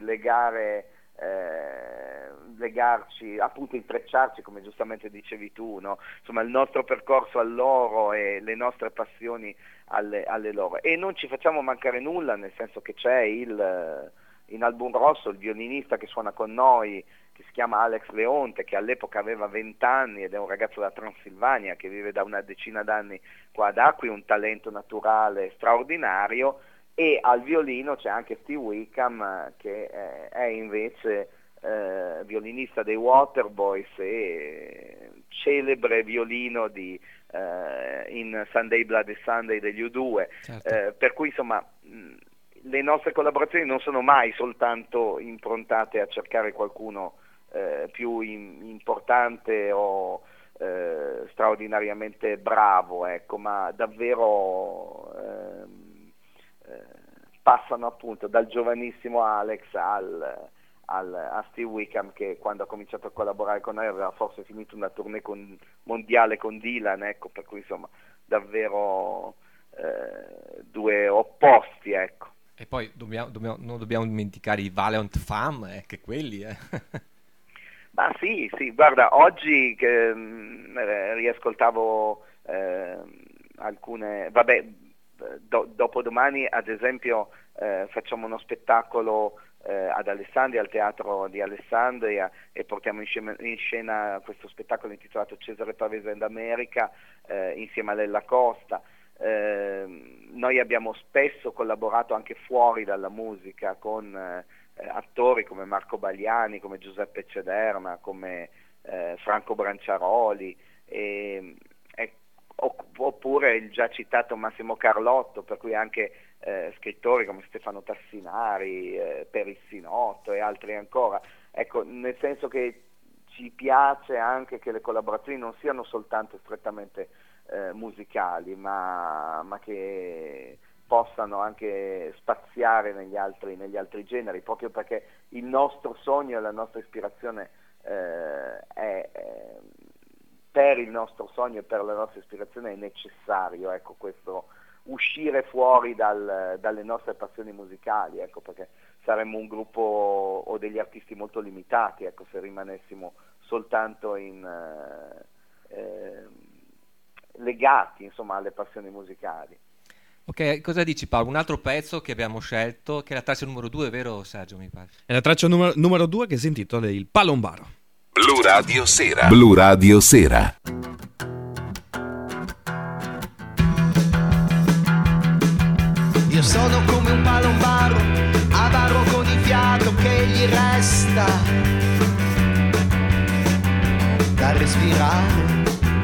legarci, appunto intrecciarci, come giustamente dicevi tu, no? Insomma, il nostro percorso a loro e le nostre passioni alle loro, e non ci facciamo mancare nulla, nel senso che c'è in Album Rosso il violinista che suona con noi, che si chiama Alex Leonte, che all'epoca aveva 20 anni ed è un ragazzo da Transilvania che vive da una decina d'anni qua ad Acqui, un talento naturale straordinario, e al violino c'è anche Steve Wickham, che è invece violinista dei Waterboys e celebre violino in Sunday Bloody Sunday degli U2, certo. Per cui insomma le nostre collaborazioni non sono mai soltanto improntate a cercare qualcuno più importante o straordinariamente bravo, ecco, ma davvero passano appunto dal giovanissimo Alex a Steve Wickham, che quando ha cominciato a collaborare con noi aveva forse finito una tournée mondiale con Dylan, ecco, per cui insomma davvero due opposti, ecco. E poi non dobbiamo dimenticare i Valiant Femme, che quelli Ma sì, guarda, oggi che riascoltavo alcune, dopodomani ad esempio facciamo uno spettacolo ad Alessandria, al teatro di Alessandria, e portiamo in scena questo spettacolo intitolato Cesare Pavese and America insieme a Lella Costa. Noi abbiamo spesso collaborato anche fuori dalla musica con attori come Marco Bagliani, come Giuseppe Cederna, come Franco Branciaroli, oppure il già citato Massimo Carlotto, per cui anche scrittori come Stefano Tassinari, Perissinotto e altri ancora. Ecco, nel senso che ci piace anche che le collaborazioni non siano soltanto strettamente musicali, ma che possano anche spaziare negli altri generi, proprio perché il nostro sogno e la nostra ispirazione per il nostro sogno e per la nostra ispirazione è necessario, ecco, questo uscire fuori dalle nostre passioni musicali, ecco, perché saremmo un gruppo o degli artisti molto limitati, ecco, se rimanessimo soltanto legati, insomma, alle passioni musicali. Ok, cosa dici Paolo? Un altro pezzo che abbiamo scelto, che è la traccia numero 2, vero Sergio, mi pare? È la traccia numero 2 che si intitola Il Palombaro. Blu Radio Sera. Blu Radio Sera. Io sono come un palombaro, avaro con il fiato che gli resta da respirare.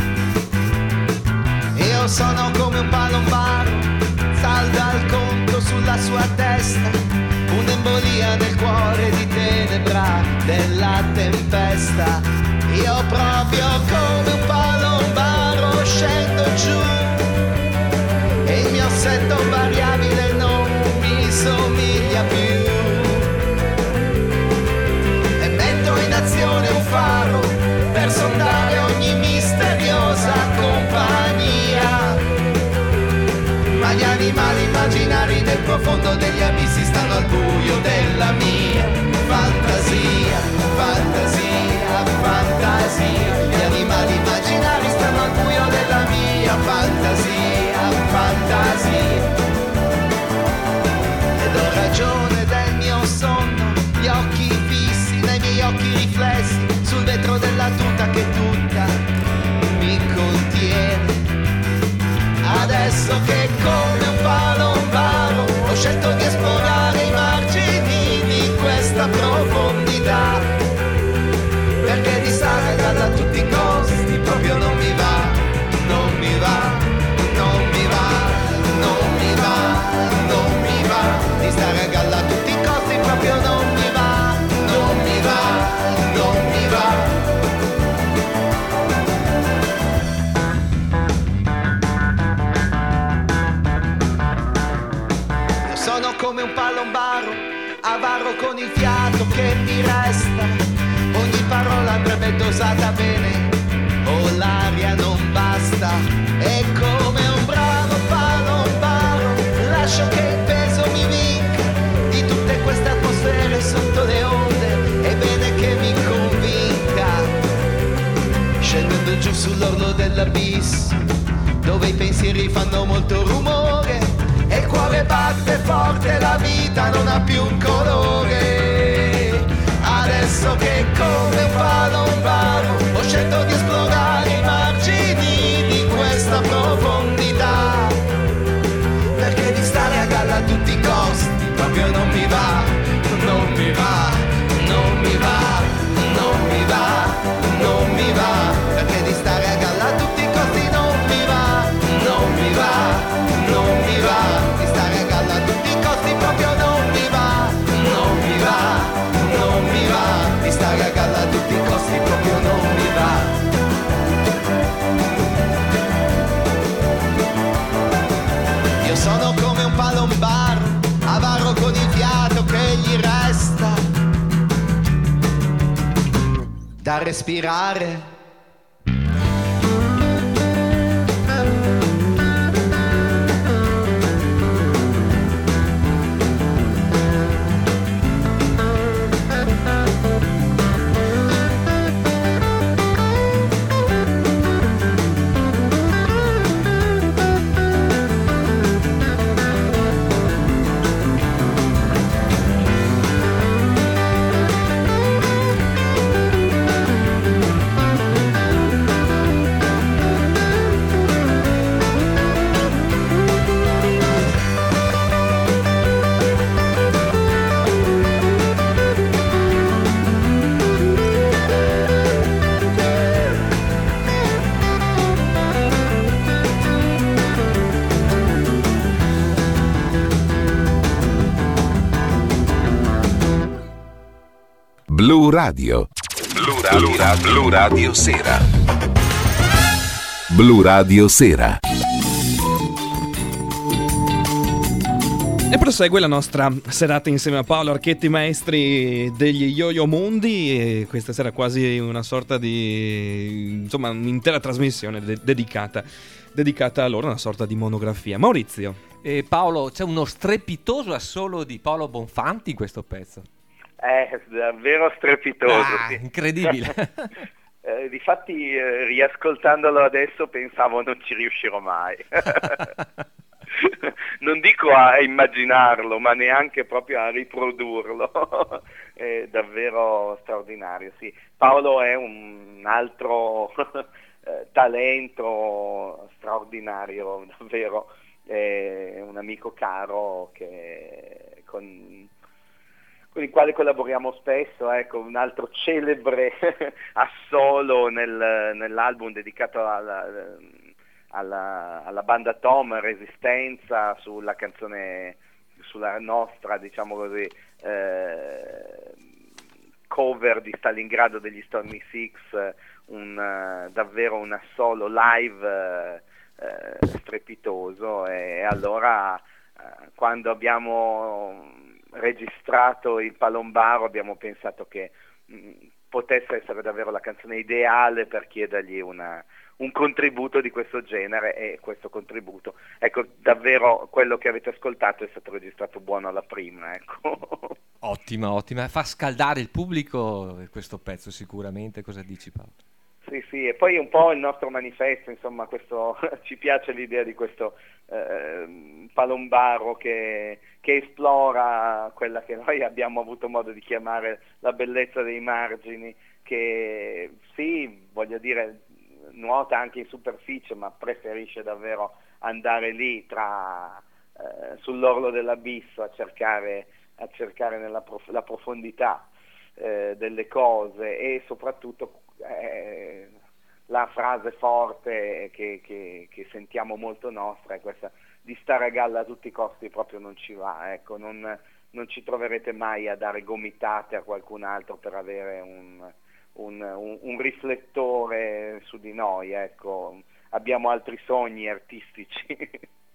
Io sono come un palombaro, salda il conto sulla sua testa, un'embolia nel cuore di tenebra della tempesta. Io proprio come un palombaro scendo giù e il mio assetto variabile non mi somiglia più, e metto in azione un faro per sondare ogni misteriosa compagnia. Ma gli animali immaginari nel profondo degli abissi stanno al buio della mia fantasia, fantasia, fantasia. Gli animali immaginari stanno al buio della mia fantasia, fantasia. Ed ho ragione del mio sonno, gli occhi fissi nei miei occhi riflessi sul vetro della tuta che tutta mi contiene. Adesso che come un palombaro ho scelto di esplorare i sono come un palombaro, avaro con il fiato che mi resta. Ogni parola andrebbe dosata bene, o l'aria non basta. E come un bravo palombaro lascio che il peso mi vinca di tutte queste atmosfere sotto le onde. È bene che mi convinca, scendendo giù sull'orlo dell'abisso, dove i pensieri fanno molto rumore e il cuore batte forte, la vita non ha più un colore. Adesso che come un palombaro ho scelto di esplorare i margini di questa profondità, perché di stare a galla a tutti i costi proprio non mi va, non mi va, non mi va, non mi va, non mi va, perché di stare a galla a tutti i costi non mi va, non mi va, non mi va, di stare a galla a tutti i costi proprio non mi va, non mi va, non mi va, di stare a galla a tutti i costi proprio non mi va. Io sono come un palombaro, avaro con il fiato che gli resta da respirare. Blu Radio. Blu Radio Sera. Blu Radio Sera. E prosegue la nostra serata insieme a Paolo Archetti, maestri degli Yo-Yo Mondi, e questa sera quasi una sorta di, insomma, un'intera trasmissione dedicata a loro, una sorta di monografia. Maurizio. Paolo, c'è uno strepitoso assolo di Paolo Bonfanti in questo pezzo. Davvero strepitoso. Sì. Incredibile. Difatti, riascoltandolo adesso pensavo non ci riuscirò mai. Non dico a immaginarlo, ma neanche proprio a riprodurlo. È davvero straordinario, sì. Paolo è un altro talento straordinario, davvero. È un amico caro che con il quale collaboriamo spesso, ecco, un altro celebre assolo nell'album dedicato alla banda Tom, Resistenza, sulla canzone, sulla nostra, diciamo così, cover di Stalingrado degli Stormy Six, davvero un assolo live strepitoso. E allora quando abbiamo registrato il Palombaro abbiamo pensato che potesse essere davvero la canzone ideale per chiedergli un contributo di questo genere, e questo contributo, ecco, davvero quello che avete ascoltato è stato registrato buono alla prima, ecco. Ottima, fa scaldare il pubblico questo pezzo sicuramente. Cosa dici, Paolo? Sì, e poi un po' il nostro manifesto, insomma, questo ci piace l'idea di questo Palombaro che esplora quella che noi abbiamo avuto modo di chiamare la bellezza dei margini, che sì, voglio dire, nuota anche in superficie, ma preferisce davvero andare lì sull'orlo dell'abisso a cercare la profondità delle cose, e soprattutto la frase forte che sentiamo molto nostra è questa: di stare a galla a tutti i costi proprio non ci va, ecco, non ci troverete mai a dare gomitate a qualcun altro per avere un riflettore su di noi, ecco, abbiamo altri sogni artistici.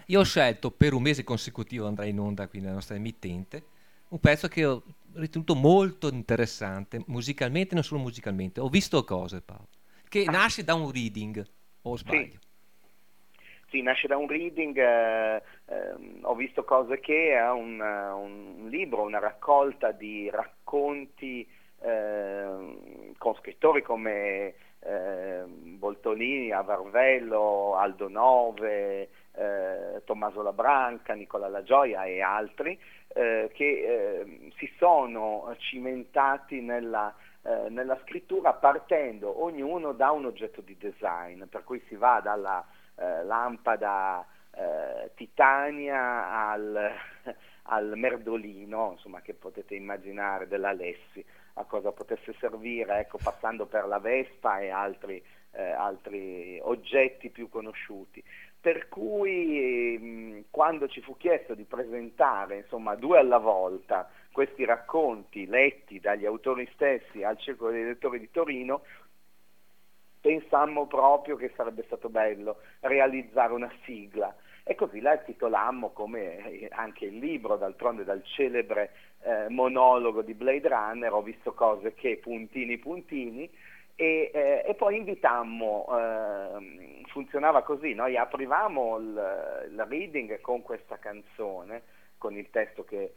Io ho scelto per un mese consecutivo, andrà in onda qui nella nostra emittente, un pezzo che ho ritenuto molto interessante, musicalmente, non solo musicalmente. Ho visto cose, Paolo, che nasce da un reading, o sbaglio? Sì, nasce da un reading, ho visto cose che è un libro, una raccolta di racconti con scrittori come Boltolini, Avarvello, Aldo Nove, Tommaso Labranca, Nicola La Gioia e altri che si sono cimentati nella scrittura partendo ognuno da un oggetto di design, per cui si va dalla lampada Titania al merdolino, insomma, che potete immaginare, dell'Alessi, a cosa potesse servire, ecco, passando per la Vespa e altri oggetti più conosciuti. Per cui quando ci fu chiesto di presentare, insomma, 2 alla volta questi racconti letti dagli autori stessi al Circolo dei Lettori di Torino, pensammo proprio che sarebbe stato bello realizzare una sigla, e così la titolammo, come anche il libro, d'altronde, dal celebre monologo di Blade Runner, ho visto cose che puntini puntini, e poi invitammo, funzionava così, noi aprivamo il reading con questa canzone, con il testo che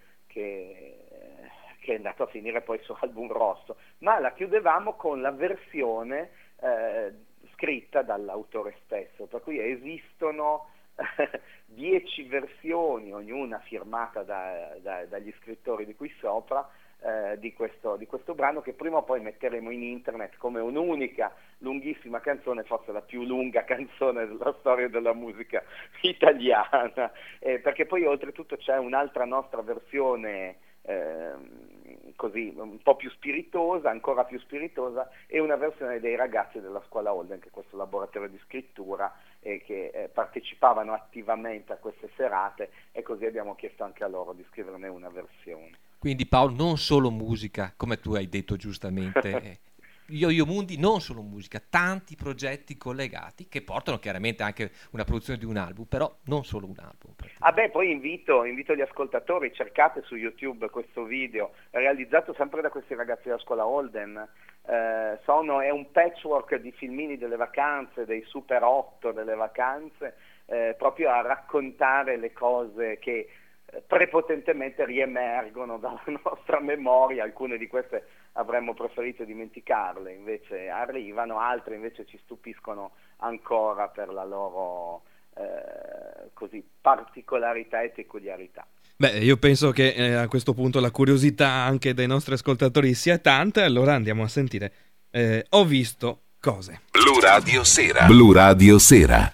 è andato a finire poi su Album Rosso, ma la chiudevamo con la versione scritta dall'autore stesso, per cui esistono 10 versioni, ognuna firmata dagli scrittori di qui sopra, di questo brano, che prima o poi metteremo in internet come un'unica lunghissima canzone, forse la più lunga canzone della storia della musica italiana, perché poi oltretutto c'è un'altra nostra versione così un po' più spiritosa, ancora più spiritosa, e una versione dei ragazzi della Scuola Holden, che è questo laboratorio di scrittura, e che partecipavano attivamente a queste serate, e così abbiamo chiesto anche a loro di scriverne una versione. Quindi, Paolo, non solo musica, come tu hai detto giustamente, Yo-Yo Mundi, non solo musica, tanti progetti collegati che portano chiaramente anche una produzione di un album, però non solo un album. Poi invito gli ascoltatori, cercate su YouTube questo video realizzato sempre da questi ragazzi della Scuola Holden. È un patchwork di filmini delle vacanze, dei Super 8 delle vacanze, proprio a raccontare le cose che prepotentemente riemergono dalla nostra memoria. Alcune di queste avremmo preferito dimenticarle, invece arrivano, altre invece ci stupiscono ancora per la loro così particolarità e peculiarità. Beh, io penso che a questo punto la curiosità anche dei nostri ascoltatori sia tanta, allora andiamo a sentire Ho visto cose. Blu Radio Sera. Blu Radio Sera.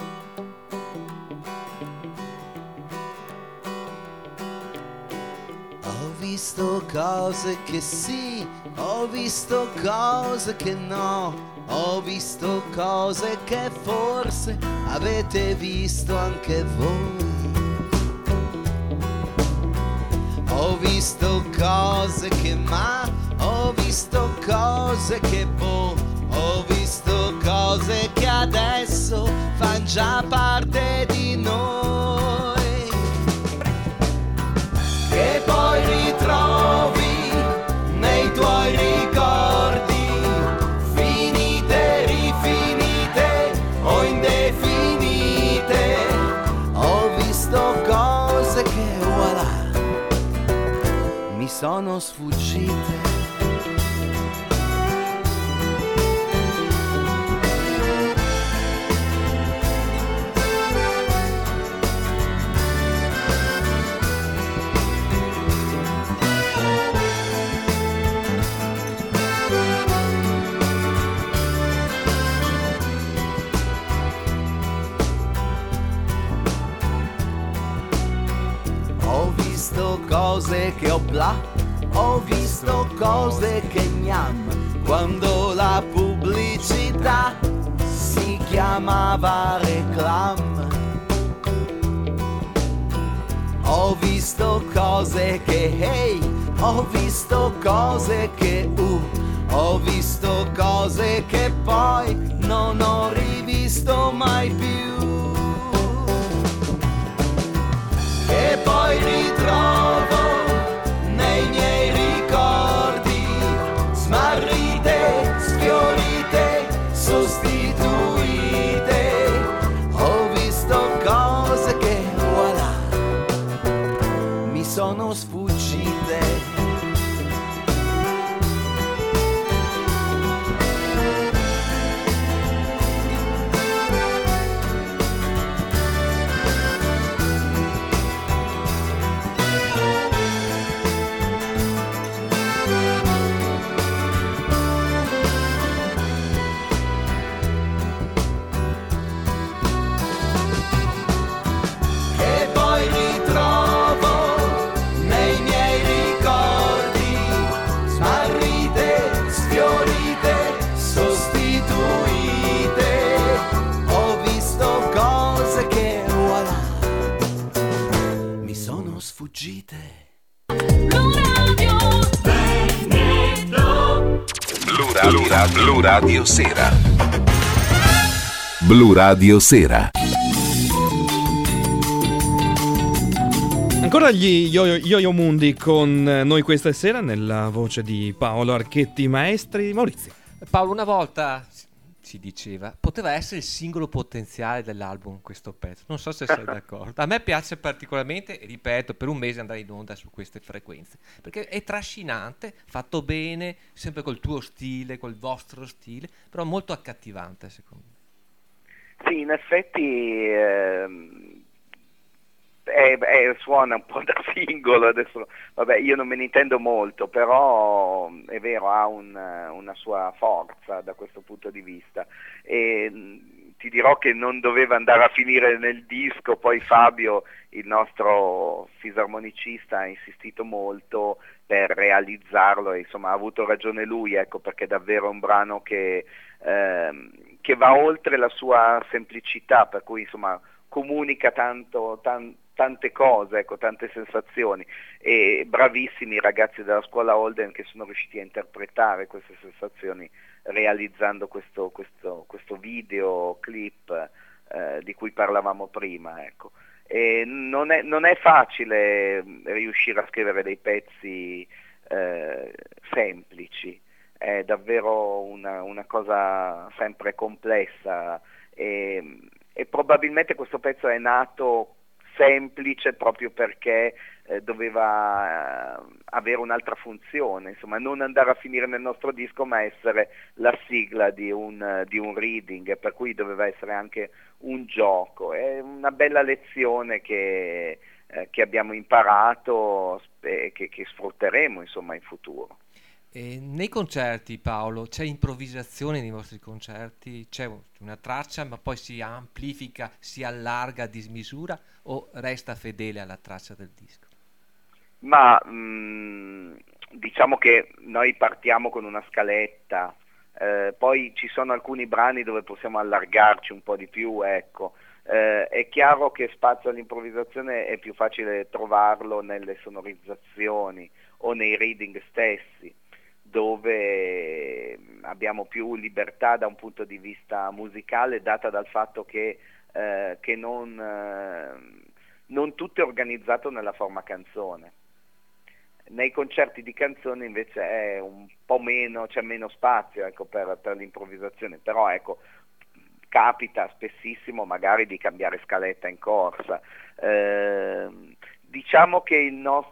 Ho visto cose che sì, ho visto cose che no, ho visto cose che forse avete visto anche voi. Ho visto cose che ho visto cose che ho visto cose che adesso fan già parte di noi, che poi ritrovi nei tuoi ricordi, finite, rifinite o indefinite. Ho visto cose che voilà mi sono sfuggite. Ho visto cose che ho visto cose che gnam, quando la pubblicità si chiamava reclam. Ho visto cose che hey, ho visto cose che ho visto cose che poi non ho rivisto mai più. sono sfuggite. Blu Radio Sera. Blu Radio Sera. Ancora gli Yo-Yo Mundi con noi questa sera nella voce di Paolo Archetti, maestri Maurizio. Paolo, una volta si diceva poteva essere il singolo potenziale dell'album questo pezzo, non so se sei d'accordo. A me piace particolarmente, e ripeto, per un mese andare in onda su queste frequenze perché è trascinante, fatto bene, sempre col tuo stile, col vostro stile, però molto accattivante secondo me. Sì, in effetti suona un po' da singolo adesso, vabbè, io non me ne intendo molto, però è vero, ha una sua forza da questo punto di vista, e ti dirò che non doveva andare a finire nel disco, poi Fabio, il nostro fisarmonicista, ha insistito molto per realizzarlo e insomma ha avuto ragione lui, ecco, perché è davvero un brano che va oltre la sua semplicità, per cui insomma comunica tante cose, ecco, tante sensazioni, e bravissimi i ragazzi della scuola Holden che sono riusciti a interpretare queste sensazioni realizzando questo videoclip di cui parlavamo prima, ecco. E non è facile riuscire a scrivere dei pezzi semplici, è davvero una cosa sempre complessa, e probabilmente questo pezzo è nato semplice proprio perché doveva avere un'altra funzione, insomma non andare a finire nel nostro disco ma essere la sigla di un reading, per cui doveva essere anche un gioco. È una bella lezione che abbiamo imparato e che sfrutteremo insomma in futuro. Nei concerti, Paolo, c'è improvvisazione nei vostri concerti? C'è una traccia ma poi si amplifica, si allarga a dismisura, o resta fedele alla traccia del disco? Ma diciamo che noi partiamo con una scaletta, poi ci sono alcuni brani dove possiamo allargarci un po' di più, ecco. È chiaro che spazio all'improvvisazione è più facile trovarlo nelle sonorizzazioni o nei reading stessi, dove abbiamo più libertà da un punto di vista musicale, data dal fatto che non tutto è organizzato nella forma canzone. Nei concerti di canzone invece è un po' meno, c'è meno spazio, ecco, per l'improvvisazione, però ecco, capita spessissimo magari di cambiare scaletta in corsa. Diciamo che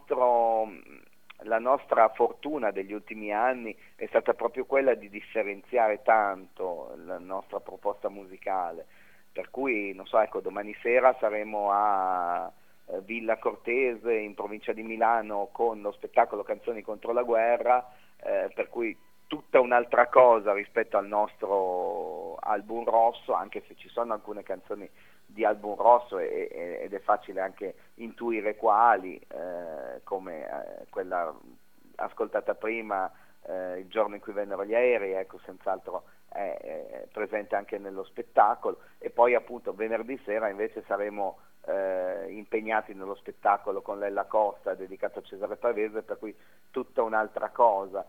la nostra fortuna degli ultimi anni è stata proprio quella di differenziare tanto la nostra proposta musicale, per cui non so, ecco, domani sera saremo a Villa Cortese in provincia di Milano con lo spettacolo Canzoni contro la guerra, per cui tutta un'altra cosa rispetto al nostro album rosso, anche se ci sono alcune canzoni di album rosso ed è facile anche intuire quali, come quella ascoltata prima, Il giorno in cui vennero gli aerei, ecco, senz'altro è presente anche nello spettacolo, e poi appunto venerdì sera invece saremo impegnati nello spettacolo con Lella Costa dedicato a Cesare Pavese, per cui tutta un'altra cosa.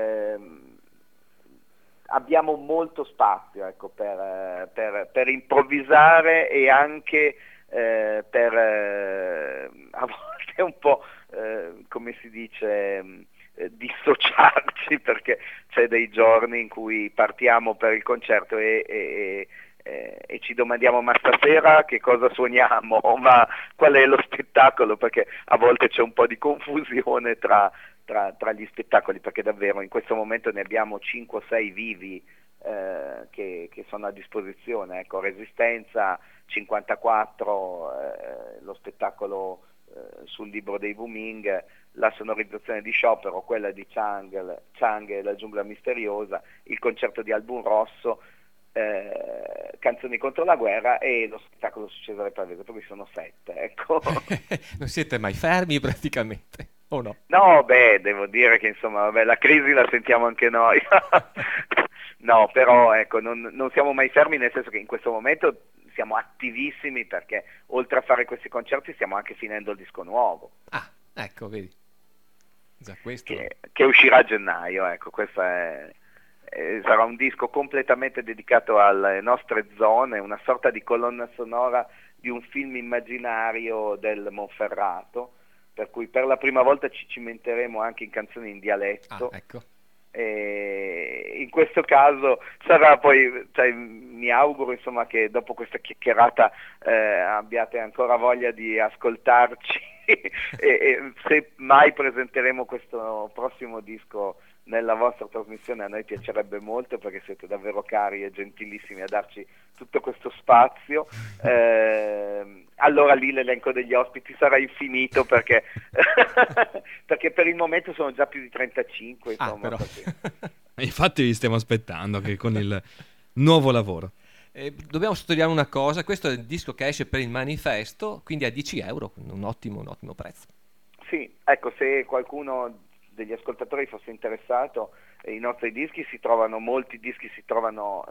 Abbiamo molto spazio, ecco, per improvvisare e anche per a volte un po' come si dice dissociarci, perché c'è dei giorni in cui partiamo per il concerto e e ci domandiamo ma stasera che cosa suoniamo, ma qual è lo spettacolo, perché a volte c'è un po' di confusione tra gli spettacoli, perché davvero in questo momento ne abbiamo 5 o 6 vivi che sono a disposizione, ecco, Resistenza 54, lo spettacolo sul libro dei Wu Ming, la sonorizzazione di Sciopero, quella di Chang e la giungla misteriosa, il concerto di Album Rosso, Canzoni contro la guerra e lo spettacolo su Cesare Pavese, per cui sono 7, ecco. Non siete mai fermi praticamente, o no? No, beh, devo dire che insomma, vabbè, la crisi la sentiamo anche noi. No, però ecco, non siamo mai fermi, nel senso che in questo momento siamo attivissimi, perché oltre a fare questi concerti stiamo anche finendo il disco nuovo. Ah, ecco, vedi. Già questo. Che uscirà a gennaio, ecco, questo sarà un disco completamente dedicato alle nostre zone, una sorta di colonna sonora di un film immaginario del Monferrato, per cui per la prima volta ci cimenteremo anche in canzoni in dialetto. Ah, ecco. E in questo caso sarà poi, cioè, mi auguro insomma che dopo questa chiacchierata abbiate ancora voglia di ascoltarci e se mai presenteremo questo prossimo disco nella vostra trasmissione a noi piacerebbe molto, perché siete davvero cari e gentilissimi a darci tutto questo spazio. Allora lì l'elenco degli ospiti sarà infinito, perché perché per il momento sono già più di 35, insomma. Però. Infatti vi stiamo aspettando che con il nuovo lavoro. Dobbiamo sottolineare una cosa: questo è il disco che esce per il manifesto, quindi a 10 euro, un ottimo prezzo. Sì, ecco, se qualcuno degli ascoltatori fosse interessato, i nostri dischi molti dischi si trovano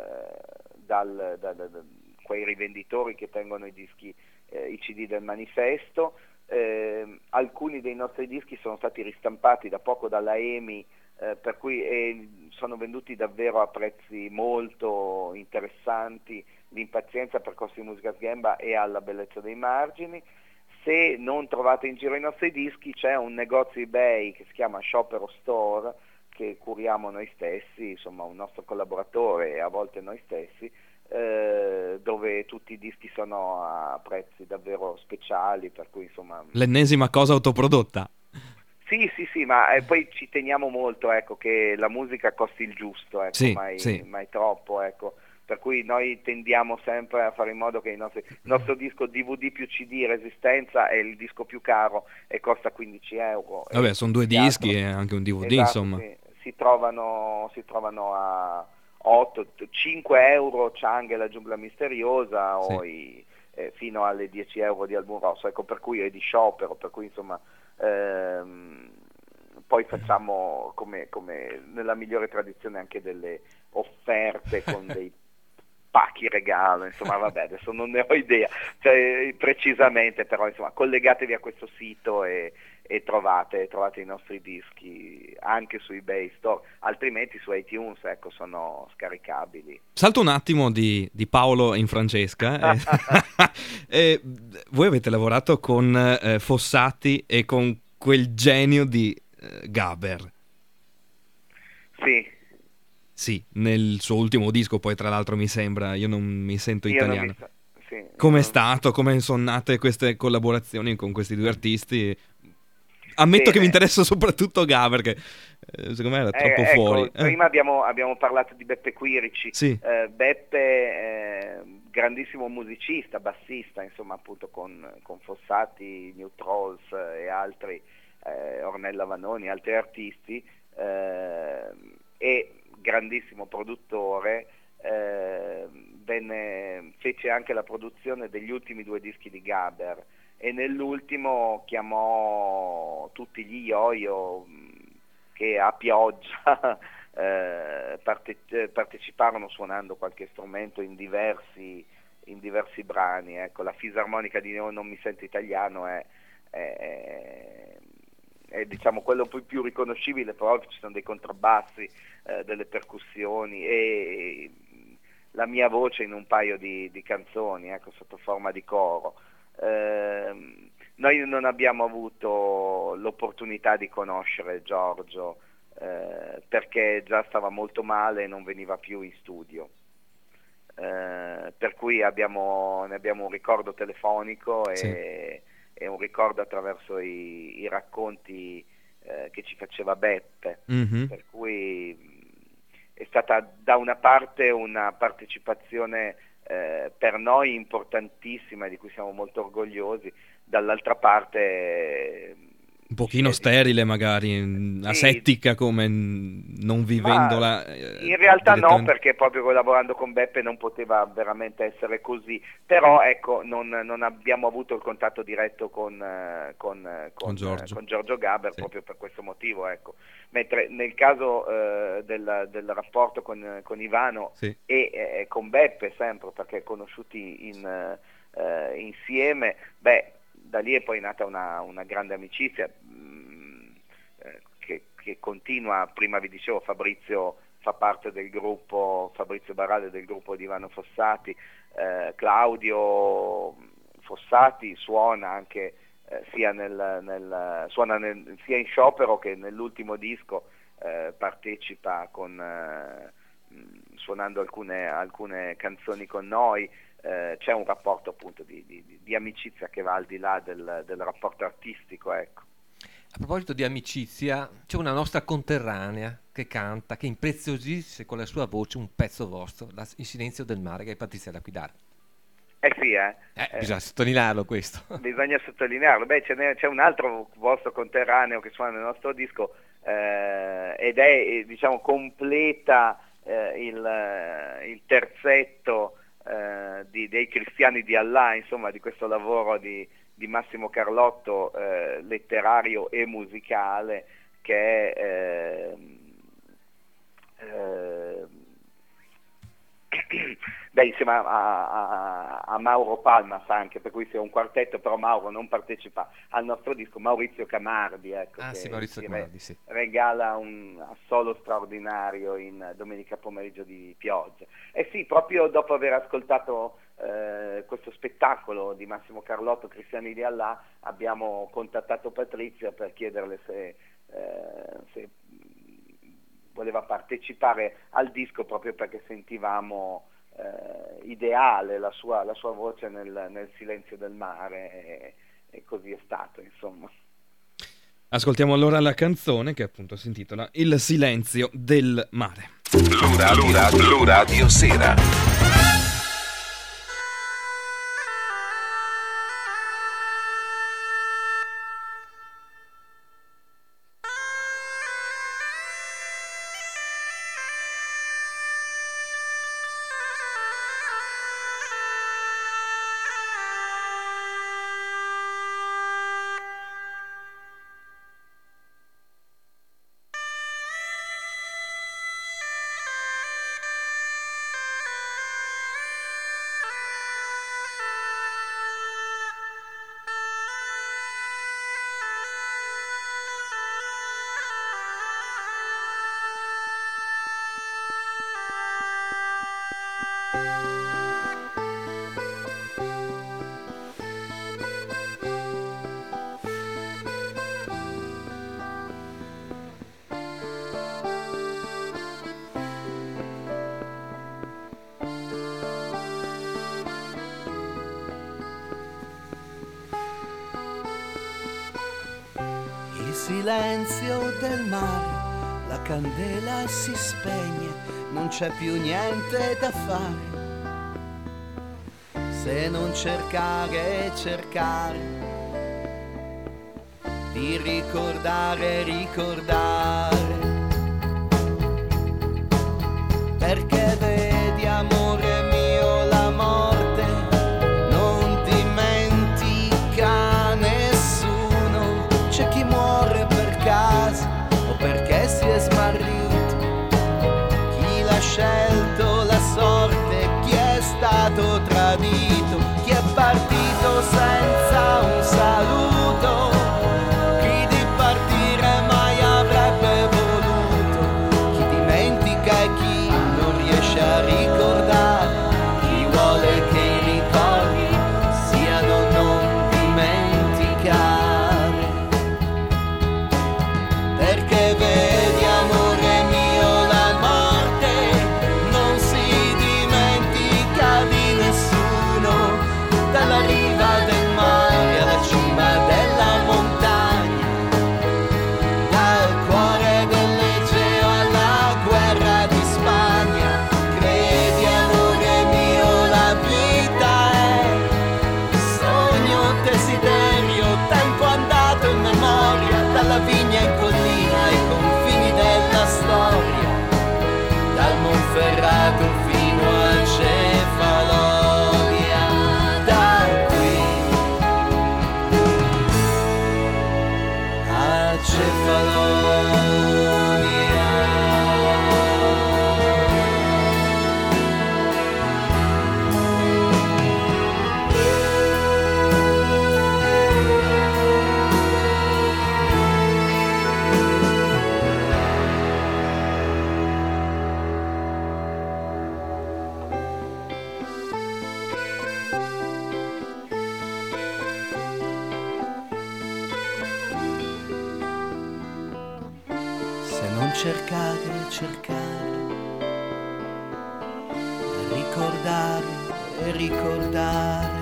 da quei rivenditori che tengono i dischi, i CD del manifesto. Alcuni dei nostri dischi sono stati ristampati da poco dalla EMI, per cui sono venduti davvero a prezzi molto interessanti. L'Impazienza, Percorsi di musica sghemba e Alla bellezza dei margini. Se non trovate in giro i nostri dischi, c'è un negozio eBay che si chiama Sciopero Store, che curiamo noi stessi, insomma un nostro collaboratore e a volte noi stessi, dove tutti i dischi sono a prezzi davvero speciali, per cui insomma... L'ennesima cosa autoprodotta. Sì, ma poi ci teniamo molto, ecco, che la musica costi il giusto, ecco, sì, mai troppo, ecco. Per cui noi tendiamo sempre a fare in modo che il nostro disco DVD più CD Resistenza è il disco più caro e costa 15 euro. Vabbè, sono 2 dischi e anche un DVD, esatto, insomma. Sì. Si trovano a 5 euro Chang e la giungla misteriosa, o fino alle 10 euro di Album Rosso, ecco, per cui è di Sciopero, per cui insomma poi facciamo come nella migliore tradizione anche delle offerte con dei pacchi regalo, insomma vabbè, adesso non ne ho idea, cioè, precisamente, però insomma collegatevi a questo sito e trovate i nostri dischi anche su eBay Store, altrimenti su iTunes, ecco, sono scaricabili. Salto un attimo di Paolo in Francesca. Voi avete lavorato con Fossati e con quel genio di Gaber. Sì, nel suo ultimo disco, poi tra l'altro mi sembra, io non mi sento italiano. Com'è stato? Come sono nate queste collaborazioni con questi 2 artisti? Ammetto che mi interessa soprattutto Gaber, che secondo me era troppo fuori. Prima abbiamo parlato di Beppe Quirici. Sì. Beppe, grandissimo musicista, bassista, insomma, appunto con Fossati, New Trolls e altri, Ornella Vanoni, altri artisti, e grandissimo produttore, fece anche la produzione degli ultimi 2 dischi di Gaber, e nell'ultimo chiamò tutti gli yo-yo che a pioggia parteciparono suonando qualche strumento in diversi brani, ecco. La fisarmonica di Non mi sento italiano è diciamo quello più riconoscibile, però ci sono dei contrabbassi, delle percussioni e la mia voce in un paio di canzoni, ecco, sotto forma di coro. Noi non abbiamo avuto l'opportunità di conoscere Giorgio perché già stava molto male e non veniva più in studio. per cui ne abbiamo un ricordo telefonico e un ricordo attraverso i racconti che ci faceva Beppe, per cui è stata da una parte una partecipazione per noi importantissima, di cui siamo molto orgogliosi, dall'altra parte un pochino sterile magari, asettica, come non vivendola. In realtà no, perché proprio collaborando con Beppe non poteva veramente essere così, però ecco, non abbiamo avuto il contatto diretto con Giorgio Gaber, proprio per questo motivo, ecco. Mentre nel caso del rapporto con Ivano e con Beppe sempre, perché conosciuti insieme, da lì è poi nata una grande amicizia che continua. Prima vi dicevo, Fabrizio fa parte del gruppo, Fabrizio Barale del gruppo di Ivano Fossati, Claudio Fossati suona anche sia sia in sciopero che nell'ultimo disco, partecipa suonando alcune canzoni con noi. C'è un rapporto appunto di amicizia che va al di là del rapporto artistico, ecco. A proposito di amicizia, c'è una nostra conterranea che canta, che impreziosisce con la sua voce un pezzo vostro, Il silenzio del mare, che è Patrizia Lapidare. Bisogna sottolinearlo questo. Bisogna sottolinearlo. C'è un altro vostro conterraneo che suona nel nostro disco ed è, diciamo, completa il terzetto dei Cristiani di Allah, insomma, di questo lavoro di Massimo Carlotto, letterario e musicale, che è insieme a Mauro Palma fa anche, per cui sia un quartetto, però Mauro non partecipa al nostro disco, Maurizio Camardi, ecco, Maurizio Camardi, regala un assolo straordinario in Domenica pomeriggio di pioggia. Proprio dopo aver ascoltato questo spettacolo di Massimo Carlotto, Cristiani di Allah, abbiamo contattato Patrizia per chiederle se voleva partecipare al disco, proprio perché sentivamo ideale la sua voce nel silenzio del mare, e così è stato, insomma. Ascoltiamo allora la canzone, che appunto si intitola Il silenzio del mare. Blu Radio Sera. Silenzio del mare, la candela si spegne, non c'è più niente da fare, se non cercare di ricordare, perché vedi, amore mio, la morte non dimentica nessuno. C'è chi muore per caso o perché si è smarrito, chi l'ha scelto la sorte, chi è stato tradito, chi è partito senza un saluto, chi di partire mai avrebbe voluto, chi dimentica e chi non riesce a non cercare, ricordare e ricordare.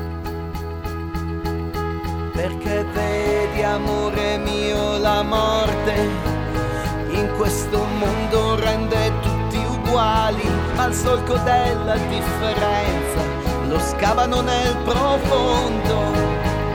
Perché vedi, amore mio, la morte in questo mondo rende tutti uguali, ma al solco della differenza lo scavano nel profondo.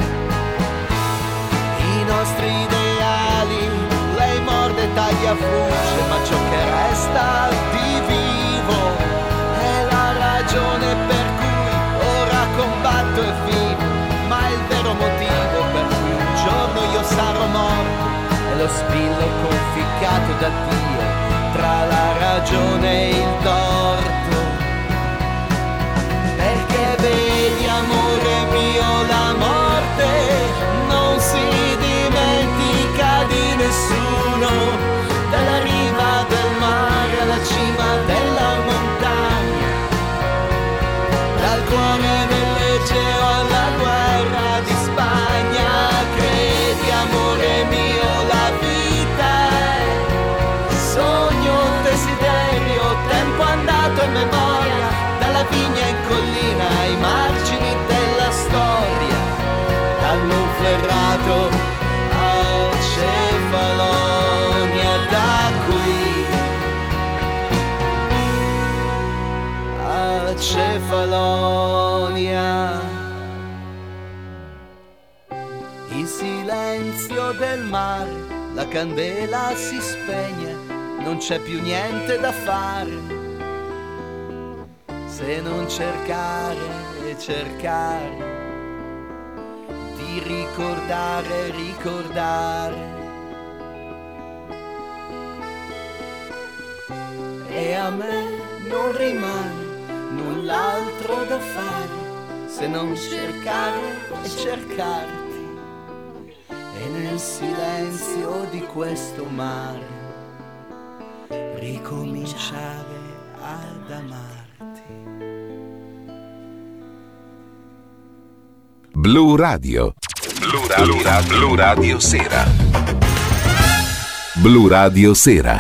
I nostri ideali lei morde, taglia, fugge, ma ciò che resta di vivo è la ragione per cui ora combatto e vivo, ma è il vero motivo per cui un giorno io sarò morto e lo spillo conficcato da Dio tra la ragione e il torto. Perché vedi, amore mio, la morte non si dimentica di nessuno, dalla riva del mare alla cima della montagna, dal cuore dell'Egeo alla guerra di Spagna. Credi, amore mio, la vita è sogno, desiderio, tempo andato e memoria, dalla vigna in collina ai margini della storia, dal Monferrato a Cefalonia, da qui a Cefalonia. Il silenzio del mare, la candela si spegne, non c'è più niente da fare se non cercare e cercare di ricordare, ricordare. E a me non rimane null'altro da fare se non cercare e cercarti, e nel silenzio di questo mare ricominciare ad amarti. Blu Radio. Blu Radio Sera. Blu Radio Sera.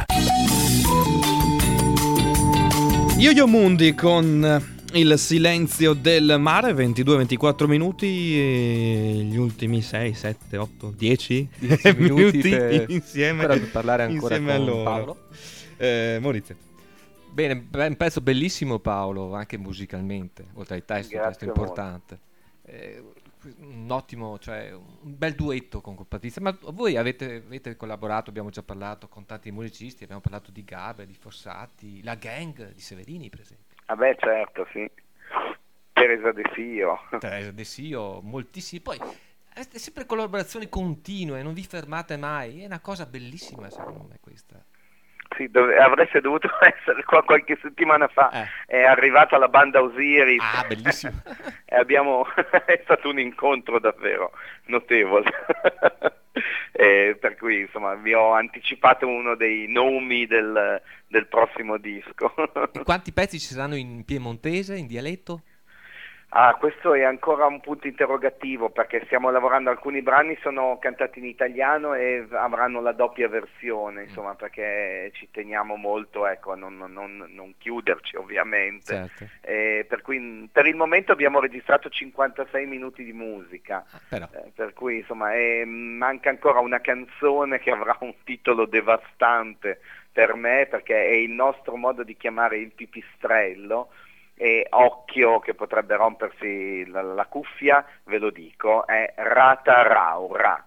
Yo-Yo Mundi con il silenzio del mare, 22-24 minuti e gli ultimi 6, 7, 8, 10 minuti insieme per parlare ancora insieme con a loro. Paolo. Maurizio. Bene, un pezzo bellissimo, Paolo, anche musicalmente, oltre ai testi, un testo importante. Un ottimo, cioè un bel duetto con Patrizia. Ma voi avete collaborato, abbiamo già parlato con tanti musicisti, abbiamo parlato di Gaber, di Fossati, la gang di Severini per esempio. Ah beh, certo, sì. Teresa De Sio, moltissimi. Poi avete sempre collaborazioni continue, non vi fermate mai, è una cosa bellissima secondo me questa. Sì, avreste dovuto essere qua qualche settimana fa. È arrivata la banda Osiris. Ah, bellissimo. E è stato un incontro davvero notevole. Per cui insomma vi ho anticipato uno dei nomi del prossimo disco. E quanti pezzi ci saranno in piemontese, in dialetto? Questo è ancora un punto interrogativo, perché stiamo lavorando, alcuni brani sono cantati in italiano e avranno la doppia versione, insomma, perché ci teniamo molto, ecco, a non chiuderci ovviamente. Certo. Per cui per il momento abbiamo registrato 56 minuti di musica, per cui insomma manca ancora una canzone che avrà un titolo devastante per me, perché è il nostro modo di chiamare il pipistrello. E occhio che potrebbe rompersi la cuffia, ve lo dico, è Rataraura.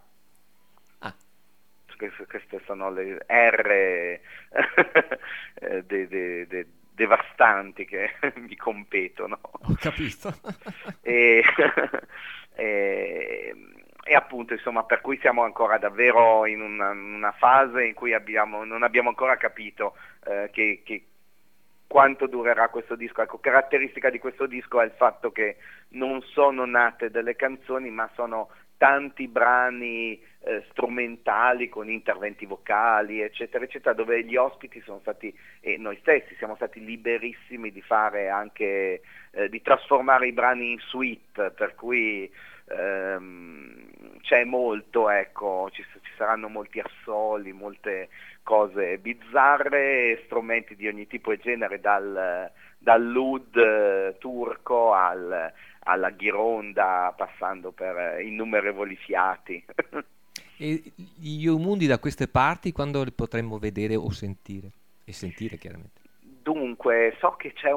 Queste sono le R devastanti che mi competono. Ho capito. E appunto, insomma, per cui siamo ancora davvero in una fase in cui non abbiamo ancora capito che quanto durerà questo disco. Ecco, caratteristica di questo disco è il fatto che non sono nate delle canzoni, ma sono tanti brani strumentali con interventi vocali, eccetera, eccetera, dove gli ospiti sono stati, e noi stessi siamo stati liberissimi di fare anche, di trasformare i brani in suite, per cui c'è molto, ecco, ci saranno molti assoli, molte cose bizzarre, strumenti di ogni tipo e genere, dall'oud turco alla ghironda, passando per innumerevoli fiati. E gli Yomundi da queste parti quando li potremmo vedere o sentire? E sentire chiaramente. Dunque, so che c'è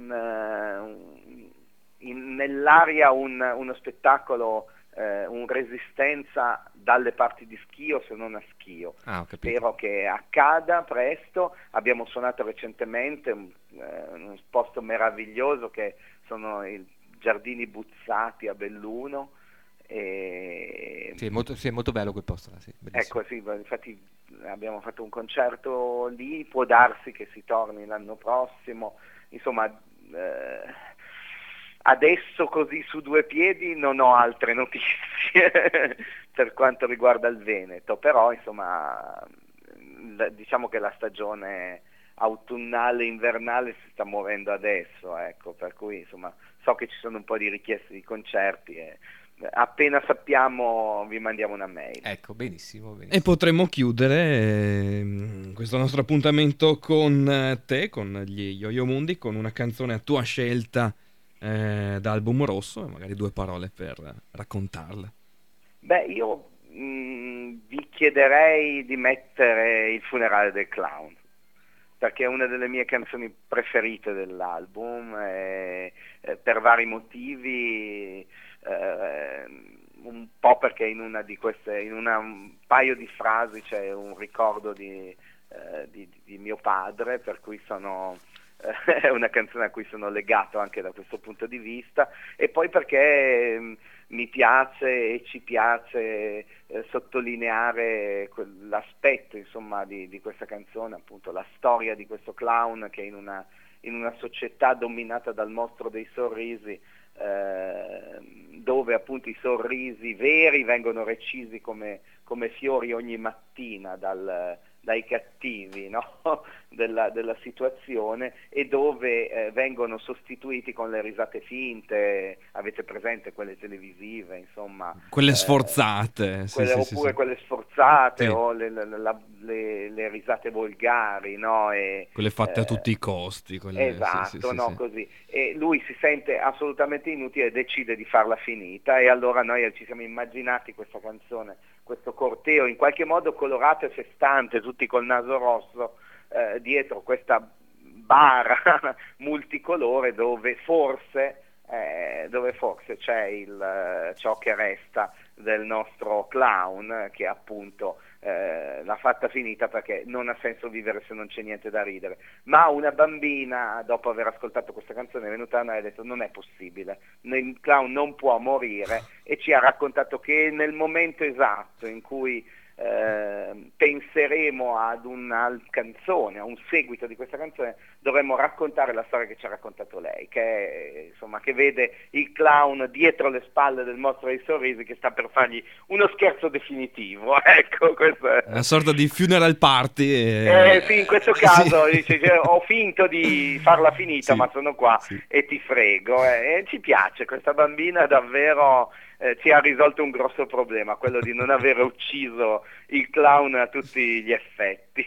nell'aria uno spettacolo, un Resistenza dalle parti di Schio, se non a Schio. Spero che accada presto. Abbiamo suonato recentemente un posto meraviglioso che sono i Giardini Buzzati a Belluno. Sì, è molto bello quel posto là, sì, ecco, sì, infatti abbiamo fatto un concerto lì, può darsi che si torni l'anno prossimo, insomma. Adesso così su due piedi non ho altre notizie per quanto riguarda il Veneto, però insomma diciamo che la stagione autunnale invernale si sta muovendo adesso, ecco, per cui insomma so che ci sono un po' di richieste di concerti e appena sappiamo vi mandiamo una mail. Ecco, benissimo. E potremmo chiudere questo nostro appuntamento con te, con gli Yo-Yo Mundi, con una canzone a tua scelta da Album Rosso, e magari due parole per raccontarla. Beh, io vi chiederei di mettere Il funerale del clown, perché è una delle mie canzoni preferite dell'album, per vari motivi, un po' perché in un paio di frasi c'è un ricordo di mio padre, per cui è una canzone a cui sono legato anche da questo punto di vista, e poi perché mi piace e ci piace sottolineare l'aspetto, insomma, di questa canzone, appunto la storia di questo clown che in una società dominata dal mostro dei sorrisi, dove appunto i sorrisi veri vengono recisi come fiori ogni mattina dai cattivi, no? della situazione, e dove vengono sostituiti con le risate finte, avete presente quelle televisive, insomma, quelle sforzate, quelle sforzate, sì. o le risate volgari, no? Quelle fatte a tutti i costi, esatto, sì, no? sì. Così, e lui si sente assolutamente inutile e decide di farla finita, e allora noi ci siamo immaginati questa canzone, questo corteo in qualche modo colorato e festante, tutti col naso rosso, dietro questa bara multicolore dove forse c'è ciò che resta del nostro clown, che appunto l'ha fatta finita perché non ha senso vivere se non c'è niente da ridere. Ma una bambina, dopo aver ascoltato questa canzone, è venuta a noi e ha detto: non è possibile, il clown non può morire, e ci ha raccontato che nel momento esatto in cui penseremo ad una canzone, a un seguito di questa canzone, dovremmo raccontare la storia che ci ha raccontato lei, che vede il clown dietro le spalle del mostro dei sorrisi che sta per fargli uno scherzo definitivo, ecco, questo è una sorta di funeral party. Sì, in questo caso sì. Dice, ho finto di farla finita, sì, ma sono qua, sì, e ti frego, e ci piace, questa bambina davvero ci ha risolto un grosso problema, quello di non aver ucciso il clown a tutti gli effetti.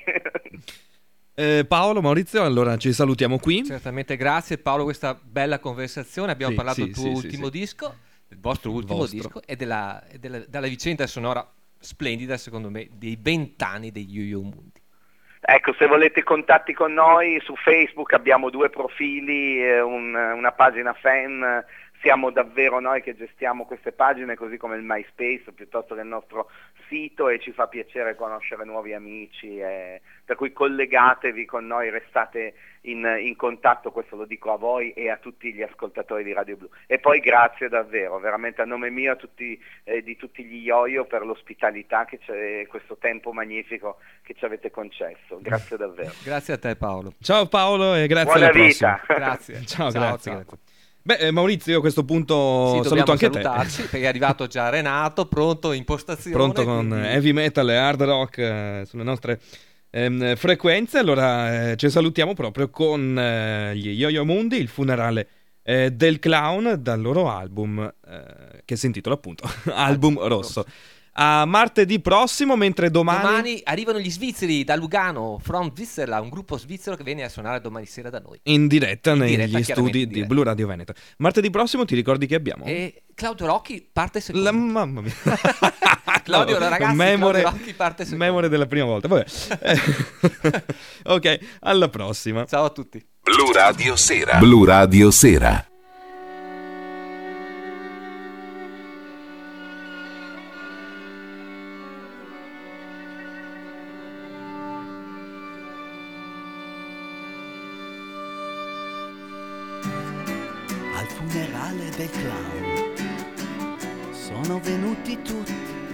Paolo, Maurizio, allora ci salutiamo qui. Certamente, grazie Paolo, questa bella conversazione. Abbiamo parlato del tuo ultimo disco, del vostro ultimo disco, e della vicenda sonora splendida, secondo me, dei 20 anni degli Yo-Yo Mundi. Ecco, se volete contatti con noi, su Facebook abbiamo 2 profili, una pagina fan. Siamo davvero noi che gestiamo queste pagine, così come il MySpace piuttosto che il nostro sito, e ci fa piacere conoscere nuovi amici, per cui collegatevi con noi, restate in contatto, questo lo dico a voi e a tutti gli ascoltatori di Radio Blu. E poi grazie davvero, veramente a nome mio, di tutti gli Yo-Yo, per l'ospitalità questo tempo magnifico che ci avete concesso. Grazie davvero. Grazie a te Paolo. Ciao Paolo, e grazie. Buona alla vita. prossima. Grazie. Ciao, grazie. Beh, Maurizio, a questo punto saluto anche te. Perché è arrivato già Renato, pronto, impostazione. Pronto con heavy metal e hard rock sulle nostre frequenze. Allora ci salutiamo proprio con gli Yo-Yo Mundi, Il funerale del Clown, dal loro album che si intitola appunto Album Rosso. A martedì prossimo, mentre domani arrivano gli svizzeri da Lugano, From Switzerland, un gruppo svizzero che viene a suonare domani sera da noi. In diretta negli studi di Blu Radio Veneto. Martedì prossimo ti ricordi che abbiamo? Claudio Rocchi parte secondo. Mamma mia. Claudio, ragazzi, memore, Claudio Rocchi parte secondo. Memore della prima volta. Vabbè. Ok, alla prossima. Ciao a tutti. Blu Radio Sera. Blu Radio Sera. Al funerale del clown sono venuti tutti,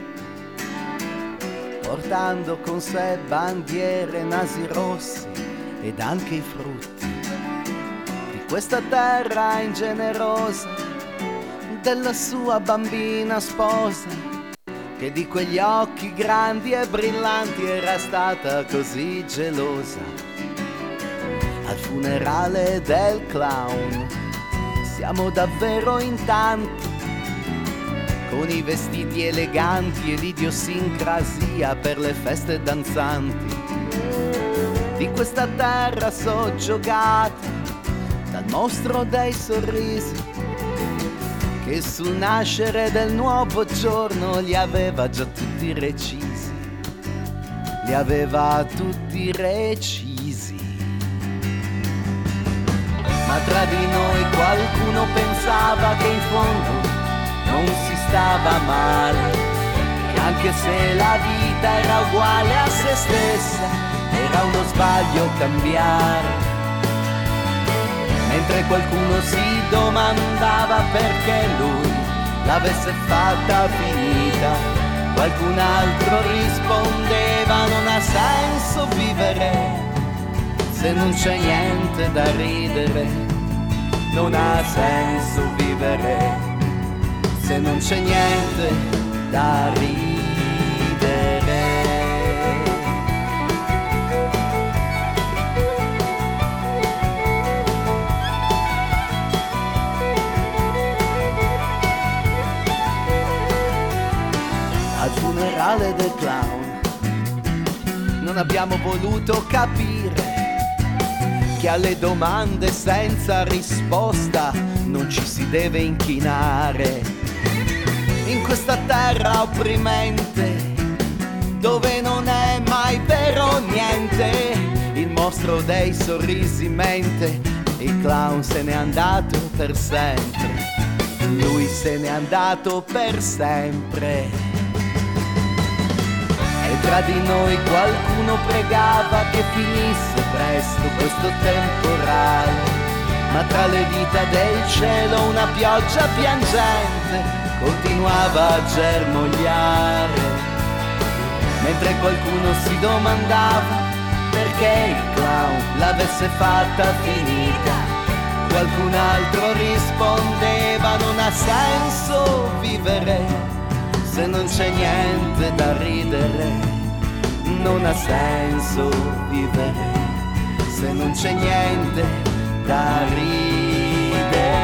portando con sé bandiere, nasi rossi ed anche i frutti di questa terra ingenerosa, della sua bambina sposa, che di quegli occhi grandi e brillanti era stata così gelosa. Al funerale del clown siamo davvero in tanti, con i vestiti eleganti e l'idiosincrasia per le feste danzanti di questa terra soggiogata dal mostro dei sorrisi, che sul nascere del nuovo giorno li aveva già tutti recisi, li aveva tutti recisi. Ma tra di noi qualcuno pensava che in fondo non si stava male, che anche se la vita era uguale a se stessa, era uno sbaglio cambiare. Mentre qualcuno si domandava perché lui l'avesse fatta finita, qualcun altro rispondeva: non ha senso vivere se non c'è niente da ridere, non ha senso vivere se non c'è niente da ridere. Al funerale del clown non abbiamo voluto capire che alle domande senza risposta non ci si deve inchinare. In questa terra opprimente, dove non è mai vero niente, il mostro dei sorrisi mente, il clown se n'è andato per sempre, lui se n'è andato per sempre. E tra di noi qualcuno pregava che finisse presto questo temporale, ma tra le dita del cielo una pioggia piangente continuava a germogliare, mentre qualcuno si domandava perché il clown l'avesse fatta finita, qualcun altro rispondeva: non ha senso vivere se non c'è niente da ridere, non ha senso vivere se non c'è niente da ridere.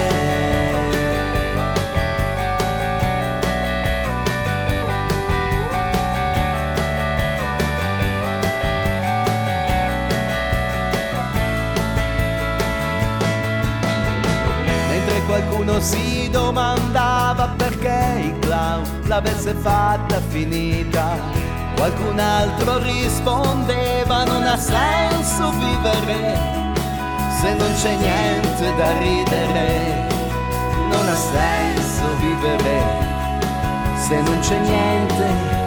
Mentre qualcuno si domandava perché il clown l'avesse fatta finita, qualcun altro rispondeva: non ha senso vivere se non c'è niente da ridere, non ha senso vivere se non c'è niente